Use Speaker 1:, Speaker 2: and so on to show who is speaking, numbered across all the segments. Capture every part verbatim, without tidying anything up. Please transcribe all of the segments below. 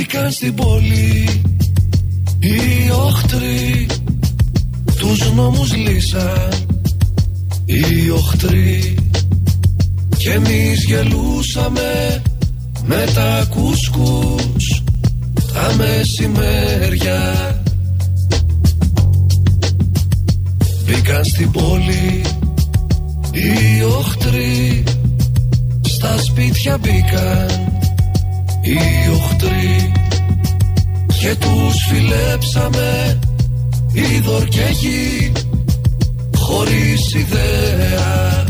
Speaker 1: Μπήκαν στην πόλη οι οχτροί, τους νόμους λύσαν οι οχτροί, και εμείς γελούσαμε με τα κουσκούς τα μεσημέρια. Μπήκαν στην πόλη οι οχτροί, στα σπίτια μπήκαν οι οχτροί, και τους φιλέψαμε είδωρ και γη χωρίς ιδέα.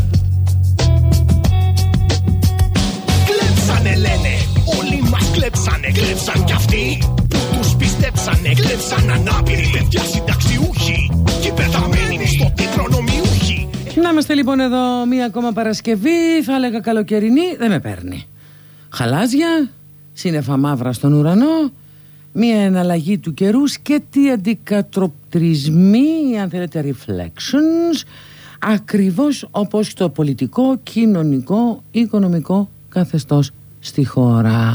Speaker 2: Κλέψανε λένε, όλοι μας κλέψανε, κλέψαν κι αυτοί που τους πιστέψανε, κλέψαν ανάπηροι παιδιά συνταξιούχοι και πεθαμένοι μισθωτοί προνομιούχοι.
Speaker 3: Να είμαστε λοιπόν εδώ μία ακόμα Παρασκευή, θα έλεγα καλοκαιρινή, δεν με παίρνει. Χαλάζια, σύννεφα μαύρα στον ουρανό, μία εναλλαγή του καιρού, σκέτη αντικατοπτρισμοί, αν θέλετε reflections, ακριβώς όπως το πολιτικό, κοινωνικό, οικονομικό καθεστώς στη χώρα.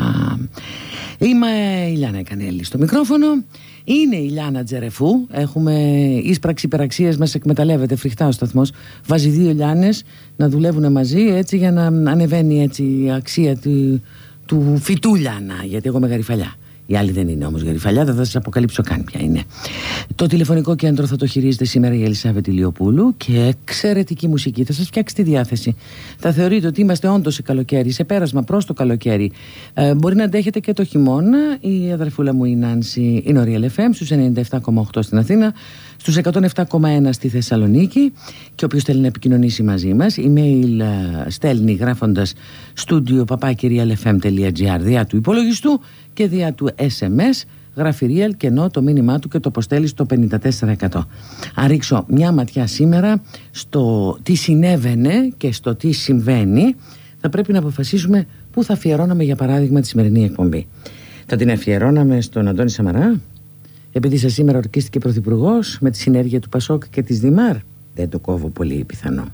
Speaker 3: Είμαι η Λιάννα Κανέλη στο μικρόφωνο. Είναι η Λιάννα Τζερεφού. Έχουμε ίσπραξη υπεραξίας, μας εκμεταλλεύεται φρικτά ο σταθμός. Βάζει δύο Λιάννες να δουλεύουν μαζί, έτσι, για να ανεβαίνει έτσι η αξία του, του φυτού Λιάννα. Γιατί εγώ είμαι γαριφαλιά. Η άλλη δεν είναι όμως γαριφαλιά, δεν θα σας αποκαλύψω καν ποια είναι. Το τηλεφωνικό κέντρο θα το χειρίζεται σήμερα η Ελισάβετ Ηλιοπούλου, και εξαιρετική μουσική θα σας φτιάξει τη διάθεση. Θα θεωρείτε ότι είμαστε όντως σε καλοκαίρι, σε πέρασμα προς το καλοκαίρι. Ε, μπορεί να αντέχετε και το χειμώνα. Η αδερφούλα μου η Νάνση είναι ο Real εφ εμ στους ενενήντα επτά κόμμα οκτώ στην Αθήνα, στους εκατόν επτά κόμμα ένα στη Θεσσαλονίκη, και όποιος θέλει να επικοινωνήσει μαζί μας, email uh, στέλνει γράφοντας studio παπάκι real f m τελεία g r διά του υπολογιστού και διά του ες εμ ες, γράφει real και ενώ το μήνυμά του και το αποστέλει στο πενήντα τέσσερα εκατό. Αν ρίξω μια ματιά σήμερα στο τι συνέβαινε και στο τι συμβαίνει, θα πρέπει να αποφασίσουμε πού θα αφιερώναμε για παράδειγμα τη σημερινή εκπομπή. Θα την αφιερώναμε στον Αντώνη Σαμαρά, επειδή σας σήμερα ορκίστηκε πρωθυπουργός με τη συνέργεια του Πασόκ και της Δημάρ? Δεν το κόβω πολύ πιθανό.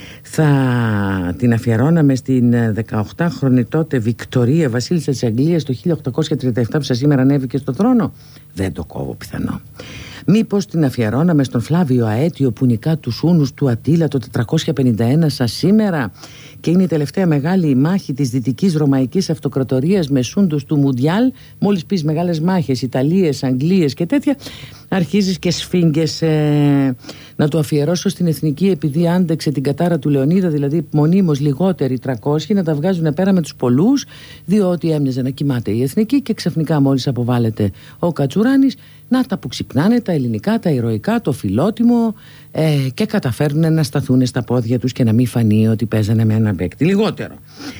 Speaker 3: Θα την αφιερώναμε στην δεκαοκτάχρονη τότε Βικτωρία, βασίλισσα της Αγγλίας, το χίλια οκτακόσια τριάντα επτά, που σας σήμερα ανέβηκε στο θρόνο? Δεν το κόβω πιθανό. Μήπως την αφιερώναμε στον Φλάβιο Αέτιο που νικά τους Ούνους του Ατήλα το τετρακόσια πενήντα ένα σας σήμερα, και είναι η τελευταία μεγάλη μάχη της Δυτικής Ρωμαϊκής Αυτοκρατορίας με σούντους του Μουντιάλ? Μόλις πεις μεγάλες μάχες, Ιταλίες, Αγγλίες και τέτοια, αρχίζεις και σφίγγες. ε, να το αφιερώσω στην Εθνική, επειδή άντεξε την κατάρα του Λεωνίδα, δηλαδή μονίμως λιγότεροι τριακόσιοι, να τα βγάζουν πέρα με τους πολλούς, διότι έμοιαζε να κοιμάται η Εθνική, και ξαφνικά μόλις αποβάλλεται ο Κατσουράνης, να τα που ξυπνάνε τα ελληνικά, τα ηρωικά, το φιλότιμο, ε, και καταφέρουν να σταθούν στα πόδια τους και να μην φανεί ότι παίζανε με έναν παίκτη λιγότερο.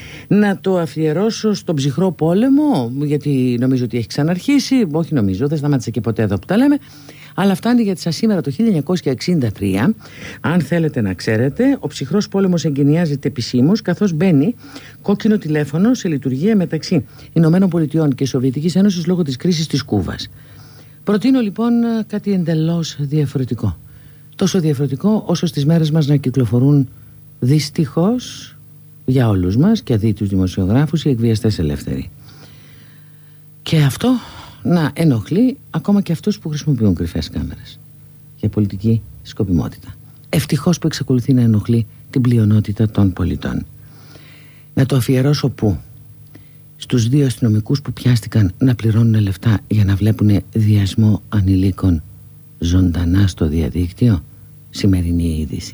Speaker 3: Να το αφιερώσω στον ψυχρό πόλεμο, γιατί νομίζω ότι έχει ξαναρχίσει. Όχι νομίζω, δεν σταμάτησε και ποτέ εδώ που τα λέμε. Αλλά φτάνει, γιατί σας σήμερα το χίλια εννιακόσια εξήντα τρία, αν θέλετε να ξέρετε, ο ψυχρός πόλεμος εγκαινιάζεται επισήμως, καθώς μπαίνει κόκκινο τηλέφωνο σε λειτουργία μεταξύ Ηνωμένων Πολιτειών και Σοβιετικής Ένωσης λόγω της κρίσης της Κούβας. Προτείνω λοιπόν κάτι εντελώς διαφορετικό. Τόσο διαφορετικό όσο στις μέρες μας να κυκλοφορούν δυστυχώς για όλους μας και δι' τους δημοσιογράφους οι εκβιαστές ελεύθεροι. Και αυτό να ενοχλεί ακόμα και αυτούς που χρησιμοποιούν κρυφές κάμερες για πολιτική σκοπιμότητα. Ευτυχώς που εξακολουθεί να ενοχλεί την πλειονότητα των πολιτών. Να το αφιερώσω πού? Στους δύο αστυνομικούς που πιάστηκαν να πληρώνουν λεφτά για να βλέπουν διασμό ανηλίκων ζωντανά στο διαδίκτυο. Σημερινή είδηση.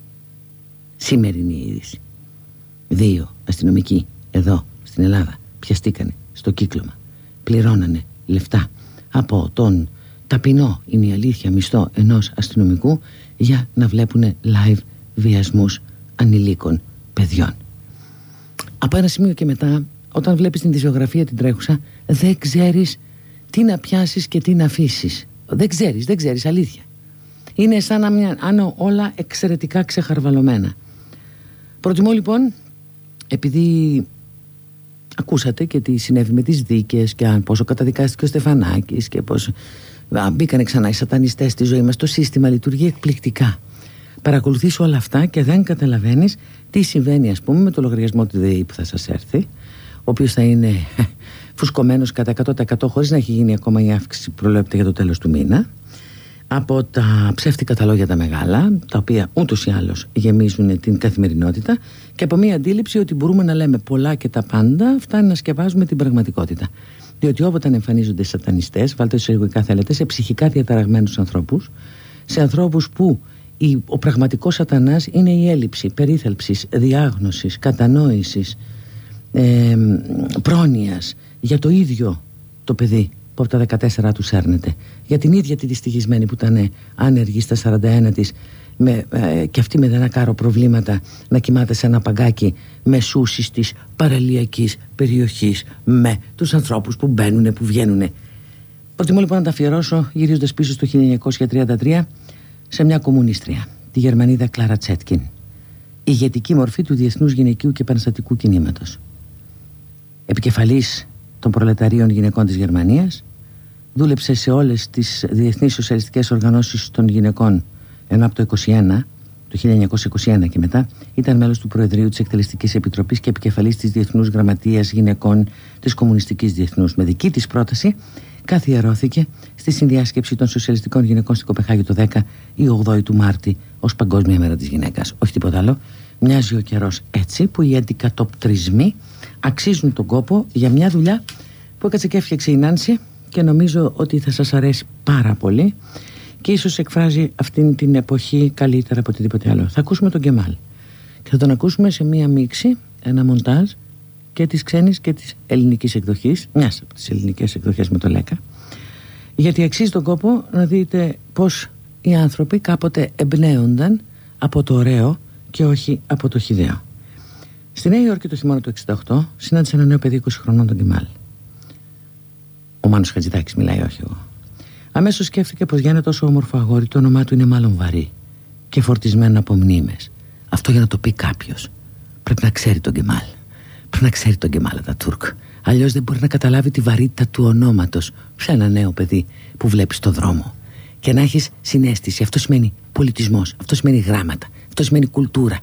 Speaker 3: Σημερινή είδηση. Δύο αστυνομικοί εδώ στην Ελλάδα πιαστήκανε στο κύκλωμα. Πληρώνανε λεφτά από τον ταπεινό, είναι η αλήθεια, μισθό ενός αστυνομικού για να βλέπουν live βιασμούς ανηλίκων παιδιών. Από ένα σημείο και μετά, όταν βλέπεις την δισογραφία την τρέχουσα, δεν ξέρεις τι να πιάσεις και τι να αφήσεις. Δεν ξέρεις, δεν ξέρεις, αλήθεια. Είναι σαν να μια, άνω όλα εξαιρετικά ξεχαρβαλωμένα. Προτιμώ λοιπόν, επειδή ακούσατε και τι συνέβη με τις δίκες και πόσο καταδικάστηκε ο Στεφανάκης και πώς μπήκανε ξανά οι σατανιστές στη ζωή μας, το σύστημα λειτουργεί εκπληκτικά. Παρακολουθείς όλα αυτά και δεν καταλαβαίνεις τι συμβαίνει, ας πούμε, με το λογαριασμό του ΔΕΗ που θα σας έρθει, ο οποίος θα είναι φουσκωμένος κατά εκατό τοις εκατό χωρίς να έχει γίνει ακόμα η αύξηση που προβλέπεται για το τέλος του μήνα, από τα ψεύτικα τα λόγια τα μεγάλα, τα οποία ούτως ή άλλως γεμίζουν την καθημερινότητα, και από μια αντίληψη ότι μπορούμε να λέμε πολλά και τα πάντα, φτάνει να σκεπάζουμε την πραγματικότητα. Διότι όποτε εμφανίζονται σατανιστές, βάλτε εισαγωγικά θέλετε, σε ψυχικά διαταραγμένους ανθρώπους, σε ανθρώπους που ο πραγματικός σατανάς είναι η έλλειψη περίθαλψης, διάγνωσης, κατανόησης, ε, πρόνοιας για το ίδιο το παιδί που από τα δεκατέσσερα του σέρνεται, για την ίδια τη δυστυχισμένη που ήταν άνεργη στα σαράντα ένα της, με, ε, και αυτή με ένα κάρο προβλήματα, να κοιμάται σε ένα παγκάκι μεσούσης της παραλιακής περιοχής, με τους ανθρώπους που μπαίνουνε, που βγαίνουνε. Προτιμώ λοιπόν να τα αφιερώσω γυρίζοντας πίσω στο χίλια εννιακόσια τριάντα τρία σε μια κομμουνίστρια, τη Γερμανίδα Κλάρα Τσέτκιν, ηγετική μορφή του διεθνούς γυναικείου και επαναστατικού κινήματος. Επικεφαλής των προλεταρίων γυναικών της Γερμανίας, δούλεψε σε όλες τις διεθνείς σοσιαλιστικές οργανώσεις των γυναικών, ενώ από το είκοσι ένα, το χίλια εννιακόσια είκοσι ένα και μετά, ήταν μέλος του Προεδρείου της Εκτελεστικής Επιτροπής και επικεφαλής της Διεθνούς Γραμματείας Γυναικών της Κομμουνιστικής Διεθνούς. Με δική της πρόταση καθιερώθηκε στη συνδιάσκεψη των σοσιαλιστικών γυναικών στην Κοπεχάγη το δέκα, η ογδόη του Μάρτη, ως Παγκόσμια Μέρα της Γυναίκας. Όχι τίποτα άλλο. Μοιάζει ο καιρός έτσι που οι αντικατοπτρισμοί αξίζουν τον κόπο για μια δουλειά που έκατσε και έφτιαξε η Νάνση, και νομίζω ότι θα σας αρέσει πάρα πολύ και ίσως εκφράζει αυτήν την εποχή καλύτερα από οτιδήποτε άλλο. Θα ακούσουμε τον Κεμάλ και θα τον ακούσουμε σε μία μίξη, ένα μοντάζ και της ξένης και της ελληνικής εκδοχής, μιας από τις ελληνικές εκδοχές με το Λέκα, γιατί αξίζει τον κόπο να δείτε πως οι άνθρωποι κάποτε εμπνέονταν από το ωραίο και όχι από το χυδαίο. Στη Νέα Υόρκη το χειμώνα του εξήντα οκτώ συνάντησε ένα νέο παιδί είκοσι χρονών, τον Κεμάλ. Ο Μάνος Χατζηδάκης μιλάει, όχι εγώ. Αμέσως σκέφτηκε πως για ένα τόσο όμορφο αγόρι το όνομά του είναι μάλλον βαρύ και φορτισμένο από μνήμες. Αυτό για να το πει κάποιος πρέπει να ξέρει τον Κεμάλ. Πρέπει να ξέρει τον Κεμάλ Ατατούρκ. Αλλιώς δεν μπορεί να καταλάβει τη βαρύτητα του ονόματος σε ένα νέο παιδί που βλέπει στο δρόμο. Και να έχεις συναίσθηση. Αυτό σημαίνει πολιτισμός. Αυτό σημαίνει γράμματα. Αυτό σημαίνει κουλτούρα.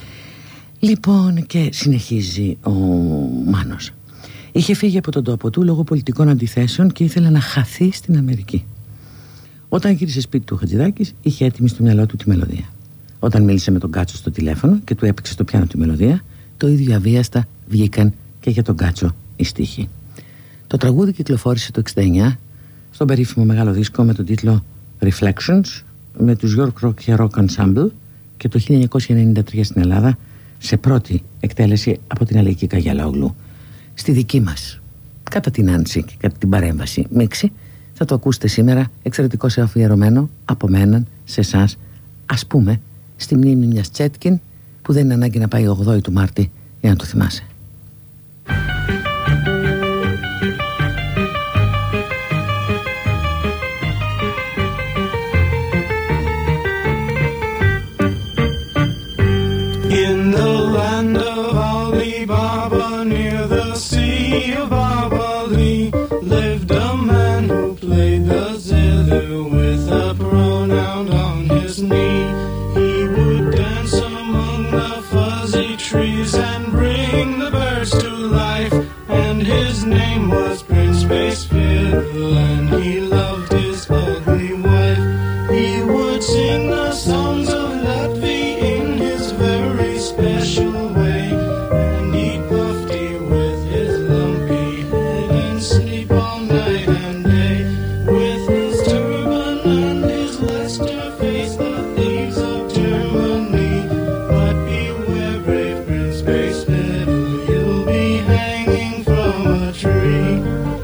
Speaker 3: Λοιπόν, και συνεχίζει ο Μάνος. Είχε φύγει από τον τόπο του λόγω πολιτικών αντιθέσεων και ήθελε να χαθεί στην Αμερική. Όταν γύρισε σπίτι του ο Χατζηδάκης, είχε έτοιμη στο μυαλό του τη μελωδία. Όταν μίλησε με τον Κάτσο στο τηλέφωνο και του έπαιξε στο πιάνο τη μελωδία, το ίδιο αβίαστα βγήκαν και για τον Κάτσο οι στίχοι. Το τραγούδι κυκλοφόρησε το εξήντα εννιά στον περίφημο μεγάλο δίσκο με τον τίτλο Reflections, με τους York Rock και Rock Ensemble, και το χίλια εννιακόσια ενενήντα τρία στην Ελλάδα σε πρώτη εκτέλεση από την Αλεϊκή Καγιαλόγλου. Στη δική μας, κατά την Άνση και κατά την παρέμβαση μίξη, θα το ακούσετε σήμερα εξαιρετικώς αφιερωμένο από μέναν σε εσάς, ας πούμε στη μνήμη μιας Τσέτκιν που δεν είναι ανάγκη να πάει ογδόη του Μάρτη για να το θυμάσαι.
Speaker 4: In the land of Ali Baba, near the sea of Babali, lived a man who played the zither with a pronoun on his knee. He would dance among the fuzzy trees and bring the birds to life, and his name was Prince Bass Fiddle, and he loved his ugly wife. He would sing the songs of Latvia in his very special way, and eat puffy with his lumpy head and sleep all night and day. With his turban and his Leicester face, the thieves of Germany. But beware, brave Prince Bass Fiddle, you'll be hanging from a tree.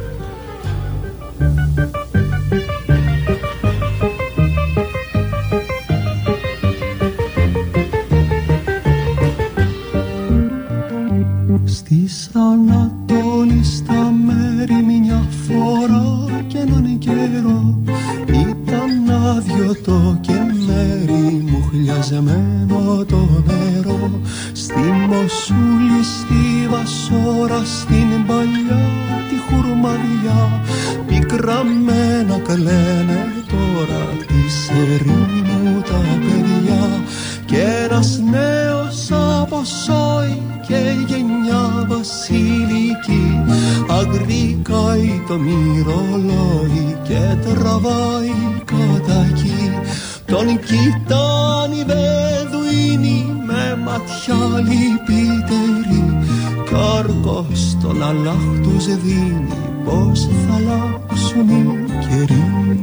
Speaker 5: Στις Ανατολή στα μέρη μια φορά κι έναν καιρό ήταν άδειο το κεμέρι μου, χλιαζεμένο το νερό. Στη Μοσούλη, στη Βασόρα, στην παλιά τη χουρμαδιά, πικραμένα κλαίνε τώρα της ερήμου τα παιδιά. Κι ένας νέος από Σόι και γενιά βασιλική. Αγρικάει το μυρολόι και τραβάει κατακή. Τον κοιτάνε οι Βεδουίνοι με ματιά λυπητερή. Κι ο όρκος τον αλάχ τους δίνει πως θα αλλάξουν οι καιροί.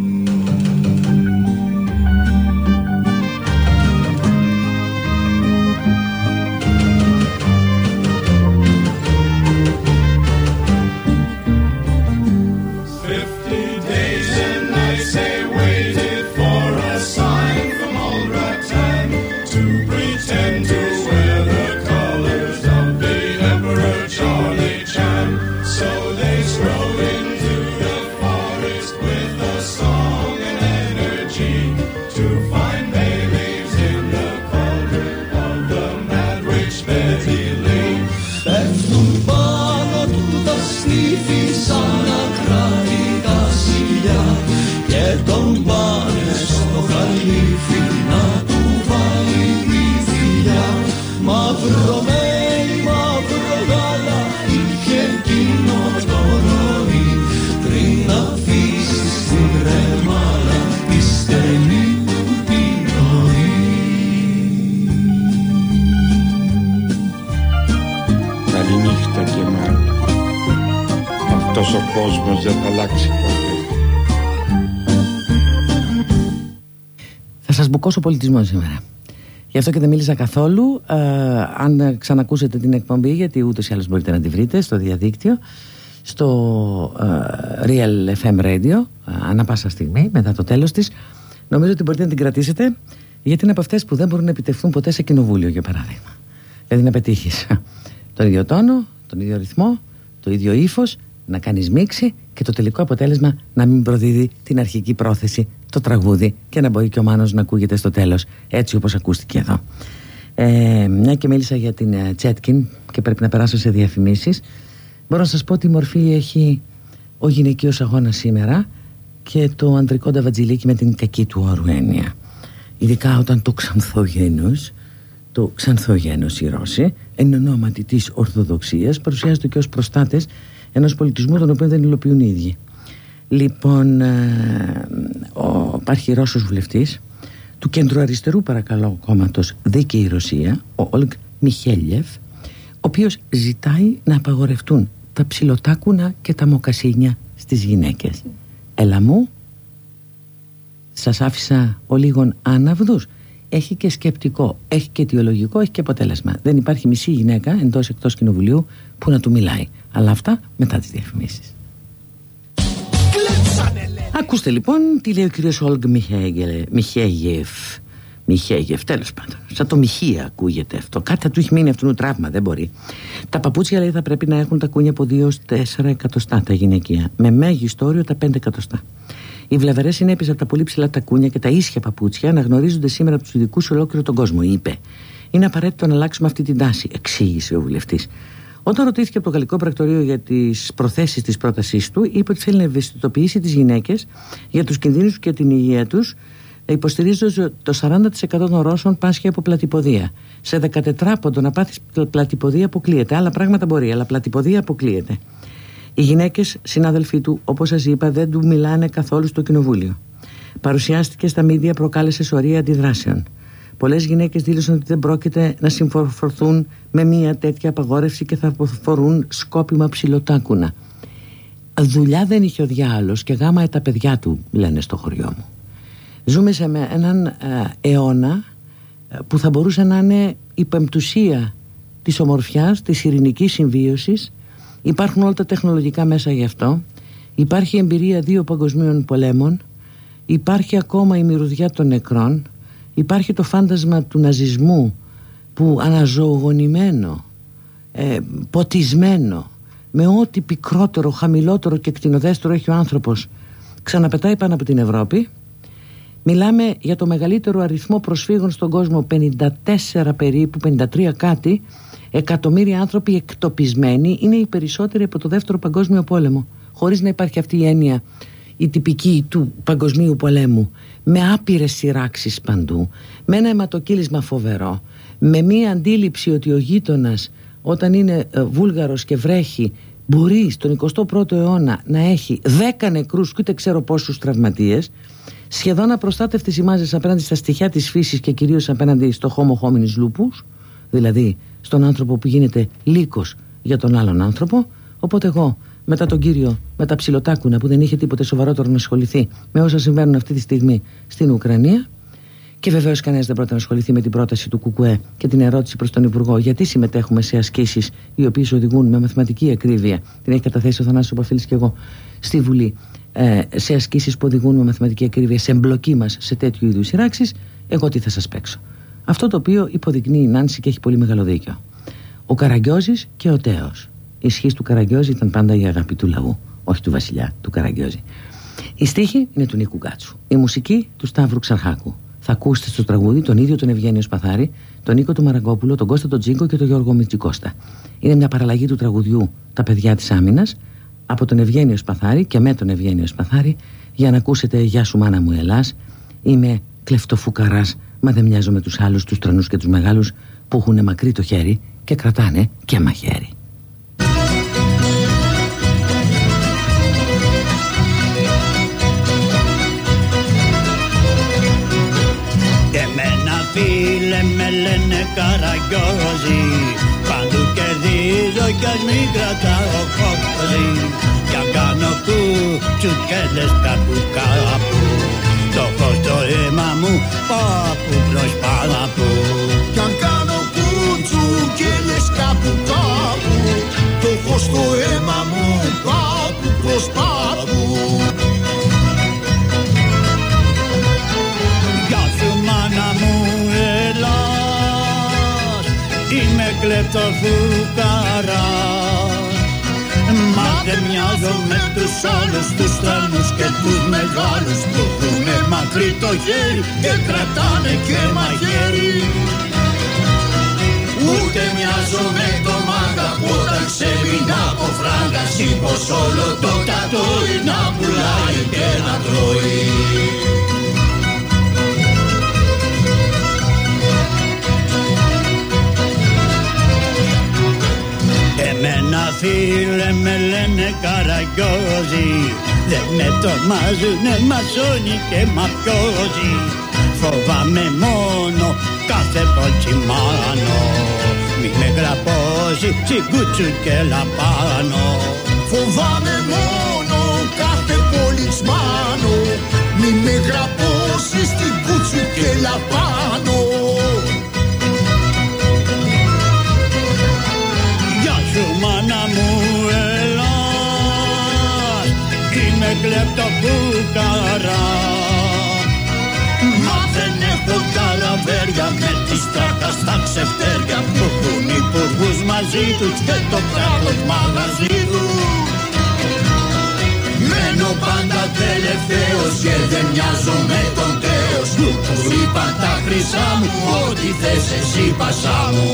Speaker 6: Ο κόσμος δεν θα αλλάξει ποτέ.
Speaker 3: Θα σας μπουκώσω πολιτισμό σήμερα. Γι' αυτό και δεν μίλησα καθόλου. ε, Αν ξανακούσετε την εκπομπή, γιατί ούτως ή άλλως μπορείτε να τη βρείτε στο διαδίκτυο, στο ε, Real εφ εμ Radio, ε, ανά πάσα στιγμή μετά το τέλος της, νομίζω ότι μπορείτε να την κρατήσετε, γιατί είναι από αυτές που δεν μπορούν να επιτευχθούν ποτέ σε κοινοβούλιο, για παράδειγμα. Δηλαδή να πετύχεις τον ίδιο τόνο, τον ίδιο ρυθμό, το ίδιο ύφος, να κάνεις μίξη και το τελικό αποτέλεσμα να μην προδίδει την αρχική πρόθεση, το τραγούδι, και να μπορεί και ο Μάνος να ακούγεται στο τέλος έτσι όπως ακούστηκε εδώ. ε, Μια και μίλησα για την Τσέτκιν και πρέπει να περάσω σε διαφημίσεις, μπορώ να σας πω τι μορφή έχει ο γυναικείος αγώνας σήμερα και το ανδρικό νταβατζιλίκι με την κακή του όρου έννοια. Ειδικά όταν το ξανθογένος, το ξανθογένος οι Ρώσοι, εν ονόματι της Ορθοδοξίας, παρουσιάζονται και ως προστάτες ενός πολιτισμού τον οποίο δεν υλοποιούν οι ίδιοι. Λοιπόν, ε, ο, υπάρχει Ρώσος βουλευτής του κεντροαριστερού, παρακαλώ, κόμματος Δίκαιη Ρωσία, ο Όλγ Μιχέλιεφ, ο οποίος ζητάει να απαγορευτούν τα ψιλοτάκουνα και τα μοκασίνια στις γυναίκες. Έλα μου, σας άφησα ο λίγων άναυδους. Έχει και σκεπτικό, έχει και αιτιολογικό, έχει και αποτέλεσμα. Δεν υπάρχει μισή γυναίκα εντός εκτός κοινοβουλίου που να του μιλάει. Αλλά αυτά μετά τις διαφημίσεις. Ακούστε λοιπόν τι λέει ο κύριος Όλγ Μιχέγεφ. Μιχέγεφ, τέλος πάντων. Σαν το Μιχία ακούγεται αυτό. Κάτι θα του έχει μείνει αυτού τραύμα, δεν μπορεί. Τα παπούτσια, λέει, θα πρέπει να έχουν τα κούνια από δύο έως τέσσερα εκατοστά τα γυναικεία. Με μέγιστο όριο τα πέντε εκατοστά. Οι βλαβερές συνέπειες από τα πολύ ψηλά τα κούνια και τα ίσια παπούτσια αναγνωρίζονται σήμερα από τους ειδικούς σε ολόκληρο τον κόσμο, είπε. Είναι απαραίτητο να αλλάξουμε αυτή την τάση, εξήγησε ο βουλευτής. Όταν ρωτήθηκε από το Γαλλικό Πρακτορείο για τις προθέσεις της πρότασής του, είπε ότι θέλει να ευαισθητοποιήσει τις γυναίκες για τους κινδύνους και την υγεία τους, υποστηρίζοντας ότι το σαράντα τοις εκατό των Ρώσων πάσχει από πλατυποδία. Σε δεκατετράποντο να πάθεις πλατυποδία αποκλείεται. Άλλα πράγματα μπορεί, αλλά πλατυποδία αποκλείεται. Οι γυναίκες, συνάδελφοί του, όπως σας είπα, δεν του μιλάνε καθόλου στο κοινοβούλιο. Παρουσιάστηκε στα μίντια, προκάλεσε σωρία αντιδράσεων. Πολλές γυναίκες δήλωσαν ότι δεν πρόκειται να συμφορθούν με μια τέτοια απαγόρευση και θα φορούν σκόπιμα ψιλοτάκουνα. Δουλειά δεν είχε ο διάολος και γάμα τα παιδιά του, λένε στο χωριό μου. Ζούμε σε έναν ε, αιώνα που θα μπορούσε να είναι η πεμπτουσία της ομορφιάς, της ειρηνικής συμβίωσης. Υπάρχουν όλα τα τεχνολογικά μέσα γι' αυτό. Υπάρχει εμπειρία δύο παγκοσμίων πολέμων. Υπάρχει ακόμα η μυρωδιά των νεκρών. Υπάρχει το φάντασμα του ναζισμού που αναζωογονημένο, ε, ποτισμένο, με ό,τι πικρότερο, χαμηλότερο και κτηνοδέστερο έχει ο άνθρωπος, ξαναπετάει πάνω από την Ευρώπη. Μιλάμε για το μεγαλύτερο αριθμό προσφύγων στον κόσμο, πενήντα τέσσερα περίπου, πενήντα τρία κάτι εκατομμύρια άνθρωποι εκτοπισμένοι. Είναι οι περισσότεροι από το δεύτερο παγκόσμιο πόλεμο, χωρίς να υπάρχει αυτή η έννοια η τυπική του παγκοσμίου πολέμου, με άπειρες σειράξεις παντού, με ένα αιματοκύλισμα φοβερό, με μία αντίληψη ότι ο γείτονας όταν είναι ε, Βούλγαρος και βρέχει, μπορεί στον εικοστό πρώτο αιώνα να έχει δέκα νεκρούς και ούτε ξέρω πόσους τραυματίες, σχεδόν απροστάτευτες ημάζες απέναντι στα στοιχεία της φύσης και κυρίως απέναντι στο homo hominis lupus, δηλαδή στον άνθρωπο που γίνεται λύκος για τον άλλον άνθρωπο. Οπότε εγώ, μετά τον κύριο με τα ψιλοτάκουνα που δεν είχε τίποτε σοβαρότερο να ασχοληθεί με όσα συμβαίνουν αυτή τη στιγμή στην Ουκρανία, και βεβαίως κανένας δεν πρόκειται να ασχοληθεί με την πρόταση του ΚΚΕ και την ερώτηση προς τον Υπουργό γιατί συμμετέχουμε σε ασκήσεις οι οποίες οδηγούν με μαθηματική ακρίβεια, την έχει καταθέσει ο Θανάσης Παφίλης και εγώ στη Βουλή, ε, σε ασκήσεις που οδηγούν με μαθηματική ακρίβεια σε εμπλοκή μας σε τέτοιου είδους σειράξεις, εγώ τι θα σας παίξω? Αυτό το οποίο υποδεικνύει η Νάνση και έχει πολύ μεγάλο δίκιο. Ο Καραγκιόζης και ο Τέος. Η ισχύς του Καραγκιόζη ήταν πάντα η αγάπη του λαού, όχι του βασιλιά, του Καραγκιόζη. Η στίχη είναι του Νίκου Γκάτσου. Η μουσική του Σταύρου Ξαρχάκου. Θα ακούσετε στο τραγούδι τον ίδιο τον Ευγένιο Σπαθάρη, τον Νίκο του Μαραγκόπουλο, τον Κώστα τον Τζίγκο και τον Γιώργο Μητσικώστα. Είναι μια παραλλαγή του τραγουδιού «Τα παιδιά της άμυνας» από τον Ευγένιο Σπαθάρη και με τον Ευγένιο Σπαθάρη, για να ακούσετε «Γεια σου μάνα μου Ελλάς, είμαι κλεφτοφουκαράς, μα δεν μοιάζω με τους άλλους, τους τρανούς και τους μεγάλους που έχουν μακρύ το χέρι και κρατάνε και μαχαίρι».
Speaker 7: Φίλε με λένε Καραγκιόζη, παντού κερδίζω κι ας μην κρατάω κόκκοζη. Κι αν κάνω κουτσουκέλες κάπου κάπου, το έχω στο αίμα μου πάπου προς πάπου.
Speaker 2: Κι αν κάνω κουτσουκέλες κάπου κάπου, το έχω στο αίμα μου πάπου προς πάπου.
Speaker 7: Γεια σου μάνα μου Ελλάς, είμαι κλεφτοφουκαράς, μα δεν μοιάζω με τους άλλους, τους τρανούς και τους μεγάλους που έχουνε μακρύ το χέρι και κρατάνε και μαχαίρι. Ούτε μοιάζω με το μάγκα που όταν ξέμεινα από φράγκα, σήκως όλο το κατόι να πουλάει και να τρώει. Εμένα φίλε με λένε Καραγκιόζη, δεν με τρομάζουνε μασόνι και μαφιόζι. Φοβάμαι μόνο κάθε ποτσιμάνο, μη με γραπώσει τσιγκούτσου και λαπάνο.
Speaker 2: Φοβάμαι μόνο κάθε πολισμάνο, μη με γραπώσει στην κούτσου και λαπάνο.
Speaker 7: Μάνα μου Ελλάς, είμαι κλεφτοφουκαράς, μα δεν έχω καλαβέρια με τις τράκα στα ξεφτέρια που έχουν υπουργούς μαζί τους και το κράτος μαγαζί τους. Μένω πάντα τελευταίος και δεν μοιάζω με τον Τέος, που είπαν τα χρυσά μου, ό,τι θες εσύ πασά μου.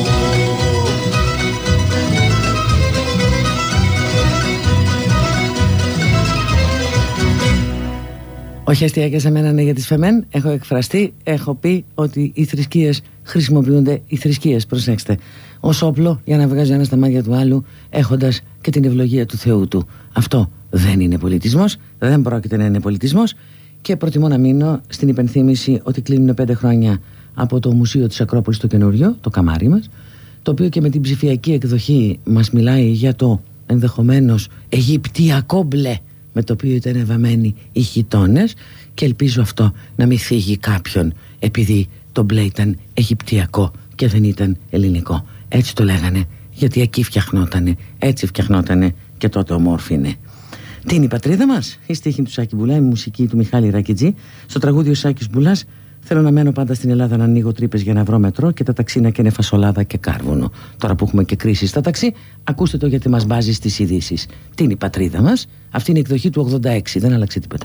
Speaker 3: Όχι αστεία σε μένα, ναι, για τις Φεμέν. Έχω εκφραστεί, έχω πει ότι οι θρησκείες χρησιμοποιούνται, οι θρησκείες, προσέξτε, ως όπλο για να βγάζει ένα στα μάτια του άλλου, έχοντας και την ευλογία του Θεού του. Αυτό δεν είναι πολιτισμός, δεν πρόκειται να είναι πολιτισμός, και προτιμώ να μείνω στην υπενθύμηση ότι κλείνουν πέντε χρόνια από το Μουσείο της Ακρόπολης το καινούριο, το καμάρι μας, το οποίο και με την ψηφιακή εκδοχή μας μιλάει για το ενδεχομένως αιγυπτιακό μπλε με το οποίο ήταν βαμμένοι οι χιτώνες, και ελπίζω αυτό να μην φύγει κάποιον επειδή το μπλε ήταν αιγυπτιακό και δεν ήταν ελληνικό. Έτσι το λέγανε, γιατί εκεί φτιαχνότανε, έτσι φτιαχνότανε και τότε ομόρφινε. Τι είναι η πατρίδα μας? Η στίχη του Σάκη Μπουλά, η μουσική του Μιχάλη Ρακιτζή. Στο τραγούδι ο Σάκης Μπουλάς: θέλω να μένω πάντα στην Ελλάδα, να ανοίγω τρύπες για να βρω μετρό και τα ταξί να καίνε φασολάδα και κάρβουνο. Τώρα που έχουμε και κρίση στα ταξί, ακούστε το γιατί μας μπάζει στις ειδήσεις. Τι είναι η πατρίδα μας? Αυτή είναι η εκδοχή του ογδόντα έξι, δεν άλλαξε τίποτα.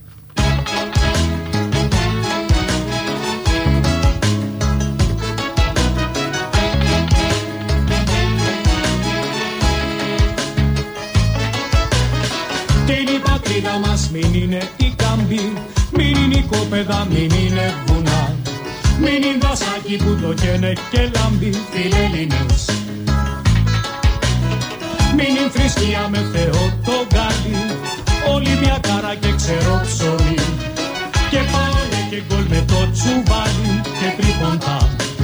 Speaker 4: Τι είναι η πατρίδα μας? Μην είναι η Κάμπη, μην είναι οικόπεδα, μην είναι βουνά, μην είναι δασάκι που το καίνε και λάμπει, φιλελληνές.
Speaker 2: Μην είναι θρησκεία με Θεό το γκάλι, όλη μια καρά και ξερό ψωμί. Και παόλε και γκολ με το τσουβάλι και τρίποντα.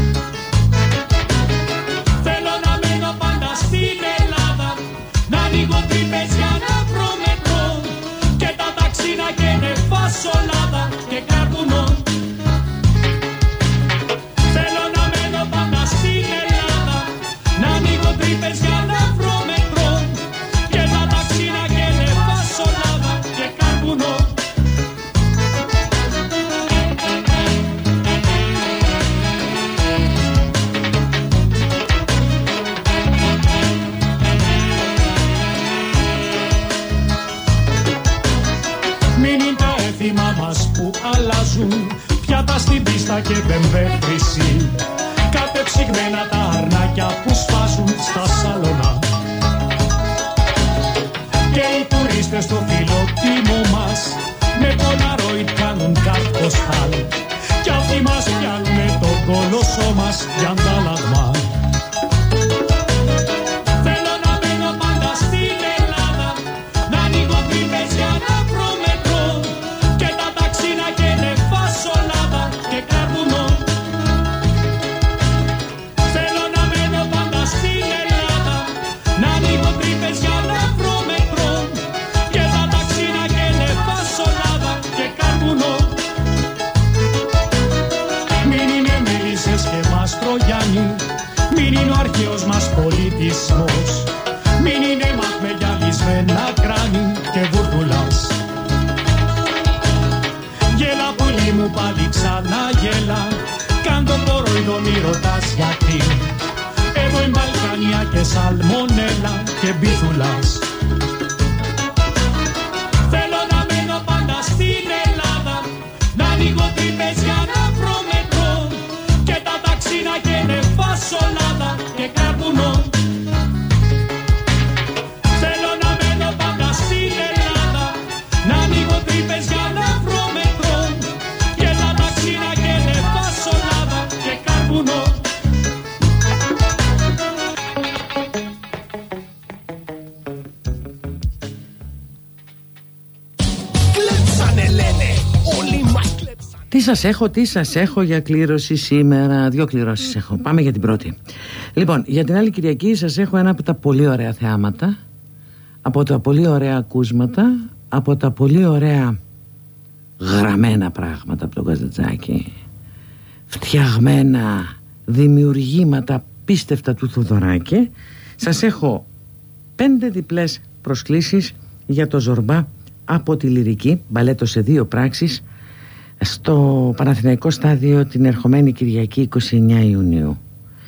Speaker 2: Θέλω να μένω πάντα στην Ελλάδα, να ανοίγω τρύπες για να βρω μετρό, και τα ταξί να καίνε φασολάδα και καρτουνό. Θέλω να μένω πάντα στην Ελλάδα, να ανοίγω τρύπες για να βρω μετρό, και τα ταξί να καίνε φασολάδα και καρτουνό. Που αλλάζουν πιάτα στην πίστα και μπεμπέφρυση, κατεψυγμένα τα αρνάκια που σφάζουν στα σαλονά. Και οι τουρίστες στο φιλότιμο μας με Polaroid κάνουν κάρποσταλ, κι αυτοί μας πιάνουνε το κολοσσό μας για αντάλλαγμα. Θέλω να μένω πάντα στην Ελλάδα, να ανοίγω τρύπες για να βρω μετρό, και τα ταξί να καίνε φασολάδα και καρτουνό. Θέλω να μένω πάντα στην Ελλάδα, να ανοίγω τρύπες για να βρω μετρό, και τα ταξί να καίνε φασολάδα και καρτουνό. Μην είναι μέλισσες και μαστρογιάννη, μην είναι ο αρχαίος μας πολιτισμός, μην είναι μαχμεγιαλισμένα κράνη και βουρκουλάς. Γέλα πουλί μου πάλι ξανά γέλα, κάν το κορόιδο μη ρωτάς γιατί, εδώ είναι Βαλκάνια και σαλμονέλα και μπιθουλάς. Θέλω να μένω πάντα στην Ελλάδα, να ανοίγω τρύπες για να βρω μετρό, και τα ταξί να καίνε φασολάδα και καρτουνό. Θέλω να μένω πάντα στην Ελλάδα, να ανοίγω τρύπες για να βρω μετρό, και τα ταξί να καίνε φασολάδα και καρτουνό. Κλέψανε λένε, όλοι μας κλέψανε.
Speaker 3: Τι σας έχω, τι σας έχω για κλήρωση σήμερα. Δύο κληρώσεις έχω. Πάμε για την πρώτη. Λοιπόν, για την άλλη Κυριακή σας έχω ένα από τα πολύ ωραία θεάματα, από τα πολύ ωραία ακούσματα, από τα πολύ ωραία γραμμένα πράγματα από τον Καζαντζάκη, φτιαγμένα δημιουργήματα πίστευτα του Θοδωράκη. Σας έχω πέντε διπλές προσκλήσεις για το Ζορμπά από τη Λυρική, μπαλέτο σε δύο πράξεις, στο Παναθηναϊκό Στάδιο την ερχομένη Κυριακή είκοσι εννέα Ιουνίου.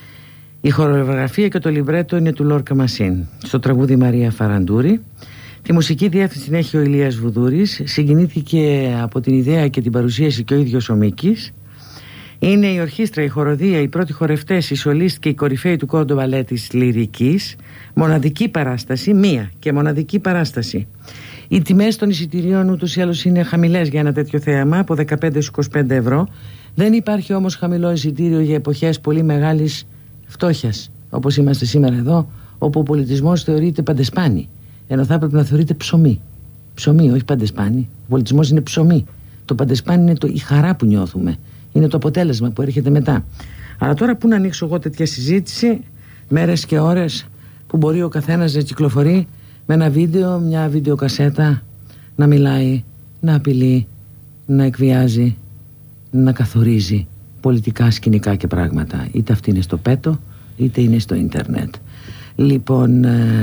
Speaker 3: Η χορογραφία και το λιμπρέτο είναι του Λόρκα Μασίν, στο τραγούδι Μαρία Φαραντούρη. Τη μουσική διεύθυνση έχει ο Ηλίας Βουδούρης. Συγκινήθηκε από την ιδέα και την παρουσίαση και ο ίδιος ο Μίκης. Είναι η ορχήστρα, η χοροδία, οι πρώτοι χορευτές, οι σολίστ και οι κορυφαίοι του κόντο μπαλέ της Λυρικής. Μοναδική παράσταση, μία και μοναδική παράσταση. Οι τιμές των εισιτηρίων ούτως ή άλλως είναι χαμηλές για ένα τέτοιο θέαμα, από δεκαπέντε έως είκοσι πέντε ευρώ. Δεν υπάρχει όμως χαμηλό εισιτήριο για εποχές πολύ μεγάλης φτώχειας, όπως είμαστε σήμερα εδώ, όπου ο πολιτισμός θεωρείται παντεσπάνι, ενώ θα έπρεπε να θεωρείται ψωμί. Ψωμί, όχι παντεσπάνι. Ο πολιτισμός είναι ψωμί. Το παντεσπάνι είναι το, η χαρά που νιώθουμε. Είναι το αποτέλεσμα που έρχεται μετά. Αλλά τώρα πού να ανοίξω εγώ τέτοια συζήτηση, μέρες και ώρες που μπορεί ο καθένας να κυκλοφορεί με ένα βίντεο, μια βιντεοκασέτα, να μιλάει, να απειλεί, να εκβιάζει, να καθορίζει πολιτικά σκηνικά και πράγματα. Είτε αυτή είναι στο πέτο, είτε είναι στο ίντερνετ. Λοιπόν,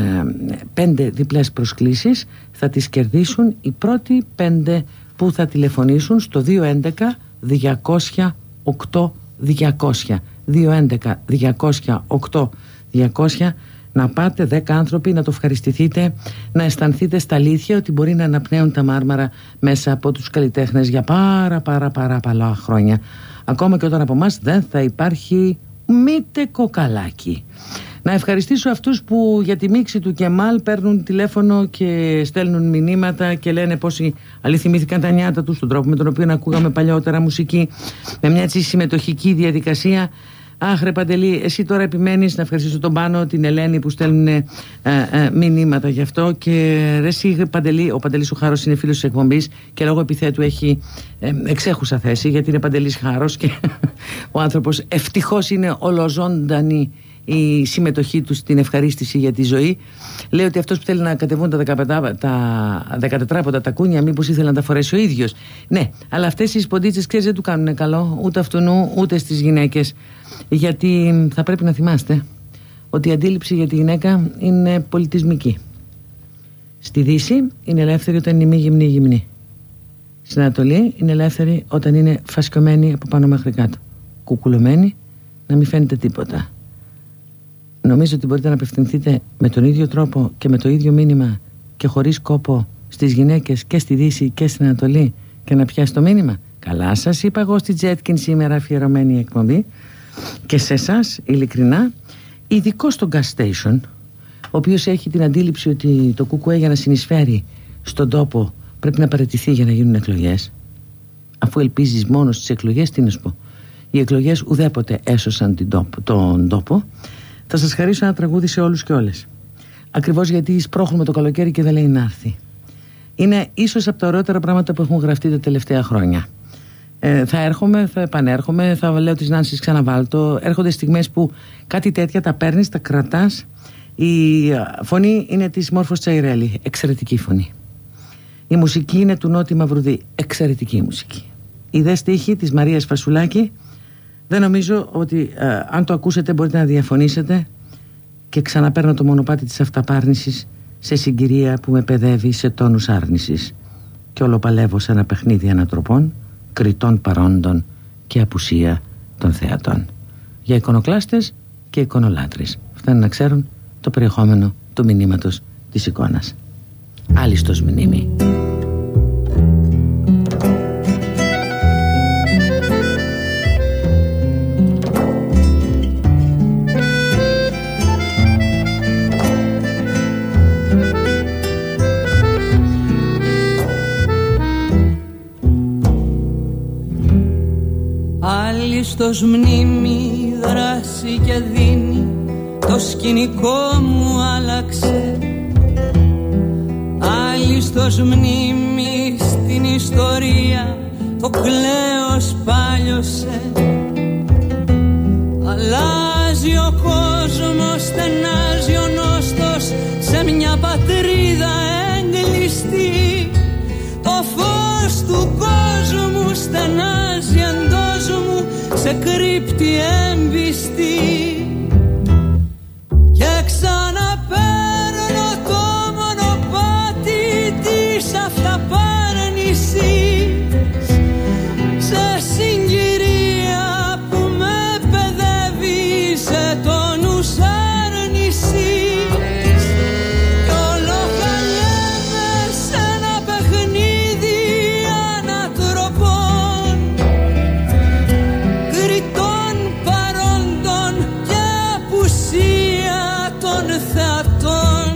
Speaker 3: πέντε διπλές προσκλήσεις θα τις κερδίσουν οι πρώτοι πέντε που θα τηλεφωνήσουν στο δύο έντεκα διακόσια οκτώ διακόσια. δύο έντεκα διακόσια οκτώ διακόσια. Να πάτε δέκα άνθρωποι, να το ευχαριστηθείτε, να αισθανθείτε στα αλήθεια ότι μπορεί να αναπνέουν τα μάρμαρα μέσα από τους καλλιτέχνες για πάρα πάρα πάρα πολλά χρόνια. Ακόμα και όταν από εμάς δεν θα υπάρχει μήτε κοκαλάκι. Να ευχαριστήσω αυτούς που για τη μίξη του Κεμάλ παίρνουν τηλέφωνο και στέλνουν μηνύματα και λένε πόσοι αληθιμήθηκαν τα νιάτα τους, τον τρόπο με τον οποίο ακούγαμε παλιότερα μουσική, με μια έτσι συμμετοχική διαδικασία. Αχ ρε Παντελή, εσύ τώρα επιμένεις, να ευχαριστήσω τον Πάνο, την Ελένη που στέλνουν ε, ε, μηνύματα γι' αυτό. Και ρε εσύ Παντελή, ο Παντελής ο Χάρος είναι φίλος της εκπομπής και λόγω επιθέτου έχει ε, εξέχουσα θέση, γιατί είναι Παντελής Χάρος και ο άνθρωπος ευτυχώς είναι ολοζώντανη η συμμετοχή του στην ευχαρίστηση για τη ζωή. Λέει ότι αυτός που θέλει να κατεβούν τα δεκατετράποντα τα κούνια, μήπως ήθελε να τα φορέσει ο ίδιος. Ναι, αλλά αυτές οι σποντίτσες, ξέρεις, δεν του κάνουν καλό ούτε αυτού ούτε στις γυναίκες. Γιατί θα πρέπει να θυμάστε ότι η αντίληψη για τη γυναίκα είναι πολιτισμική. Στη Δύση είναι ελεύθερη όταν είναι μη γυμνή γυμνή. Στην Ανατολή είναι ελεύθερη όταν είναι φασκωμένη από πάνω μέχρι κάτω, κουκουλωμένη, να μην φαίνεται τίποτα. Νομίζω ότι μπορείτε να απευθυνθείτε με τον ίδιο τρόπο και με το ίδιο μήνυμα και χωρίς κόπο στις γυναίκες και στη Δύση και στην Ανατολή και να πιάσει το μήνυμα. Καλά σας είπα εγώ στη Τζέτκιν σήμερα αφιερωμένη εκπομπή. Και σε εσάς ειλικρινά, ειδικό στο gas station, ο οποίος έχει την αντίληψη ότι το ΚΚΕ για να συνεισφέρει στον τόπο πρέπει να παραιτηθεί για να γίνουν εκλογές. Αφού ελπίζεις μόνο στις εκλογές, τι να σου πω, οι εκλογές ουδέποτε έσωσαν την τόπο, τον τόπο. Θα σας χαρίσω ένα τραγούδι σε όλους και όλες. Ακριβώς γιατί σπρώχνουμε το καλοκαίρι και δεν λέει να έρθει. Είναι ίσως από τα ωραιότερα πράγματα που έχουν γραφτεί τα τελευταία χρόνια. Ε, θα έρχομαι, θα επανέρχομαι, θα λέω της Νάνσης ξαναβάλτο. Έρχονται στιγμές που κάτι τέτοια τα παίρνεις, τα κρατάς. Η φωνή είναι της Μόρφος Τσαϊρέλη, εξαιρετική φωνή. Η μουσική είναι του Νότι Μαυρουδή, εξαιρετική μουσική. Η δε στίχη της Μαρίας Φασουλάκη. Δεν νομίζω ότι ε, αν το ακούσετε μπορείτε να διαφωνήσετε. Και ξαναπαίρνω το μονοπάτι της αυταπάρνησης σε συγκυρία που με παιδεύει σε τόνους άρνησης. Και όλο παλεύω σε ένα παιχνίδι ανατροπών, κριτών παρόντων και απουσία των θεατών. Για εικονοκλάστες και εικονολάτρες. Φτάνει να ξέρουν το περιεχόμενο του μηνύματος της εικόνας. Άλιστος μνήμη.
Speaker 8: Άλιστος μνήμη δράσει και δίνει, το σκηνικό μου άλλαξε. Άλιστος μνήμη στην ιστορία, το κλαίος πάλιωσε. Αλλάζει ο κόσμος, στενάζει ο νόστος σε μια πατρίδα έγκλειστη. Το φως του κόσμου στενάζει εντός μου, σε κρύπτει έμπιστη. Και ξαναπαίρνω το μονοπάτι της αυταπάρνησης, σε συγκυρία που με παιδεύει σε τόνους άρνησης. Κι όλο χαλεύε σε ένα παιχνίδι ανατροπών, κριτών παρόντων και απουσία των θεατών.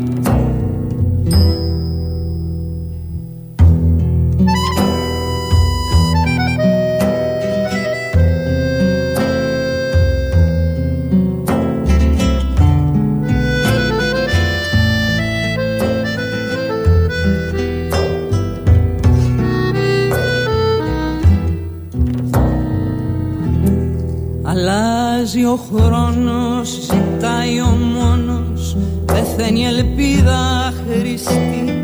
Speaker 8: Αλλάζει ο χρόνος, ζητάει ο μόνος, πεθαίνει η ελπίδα χρηστή.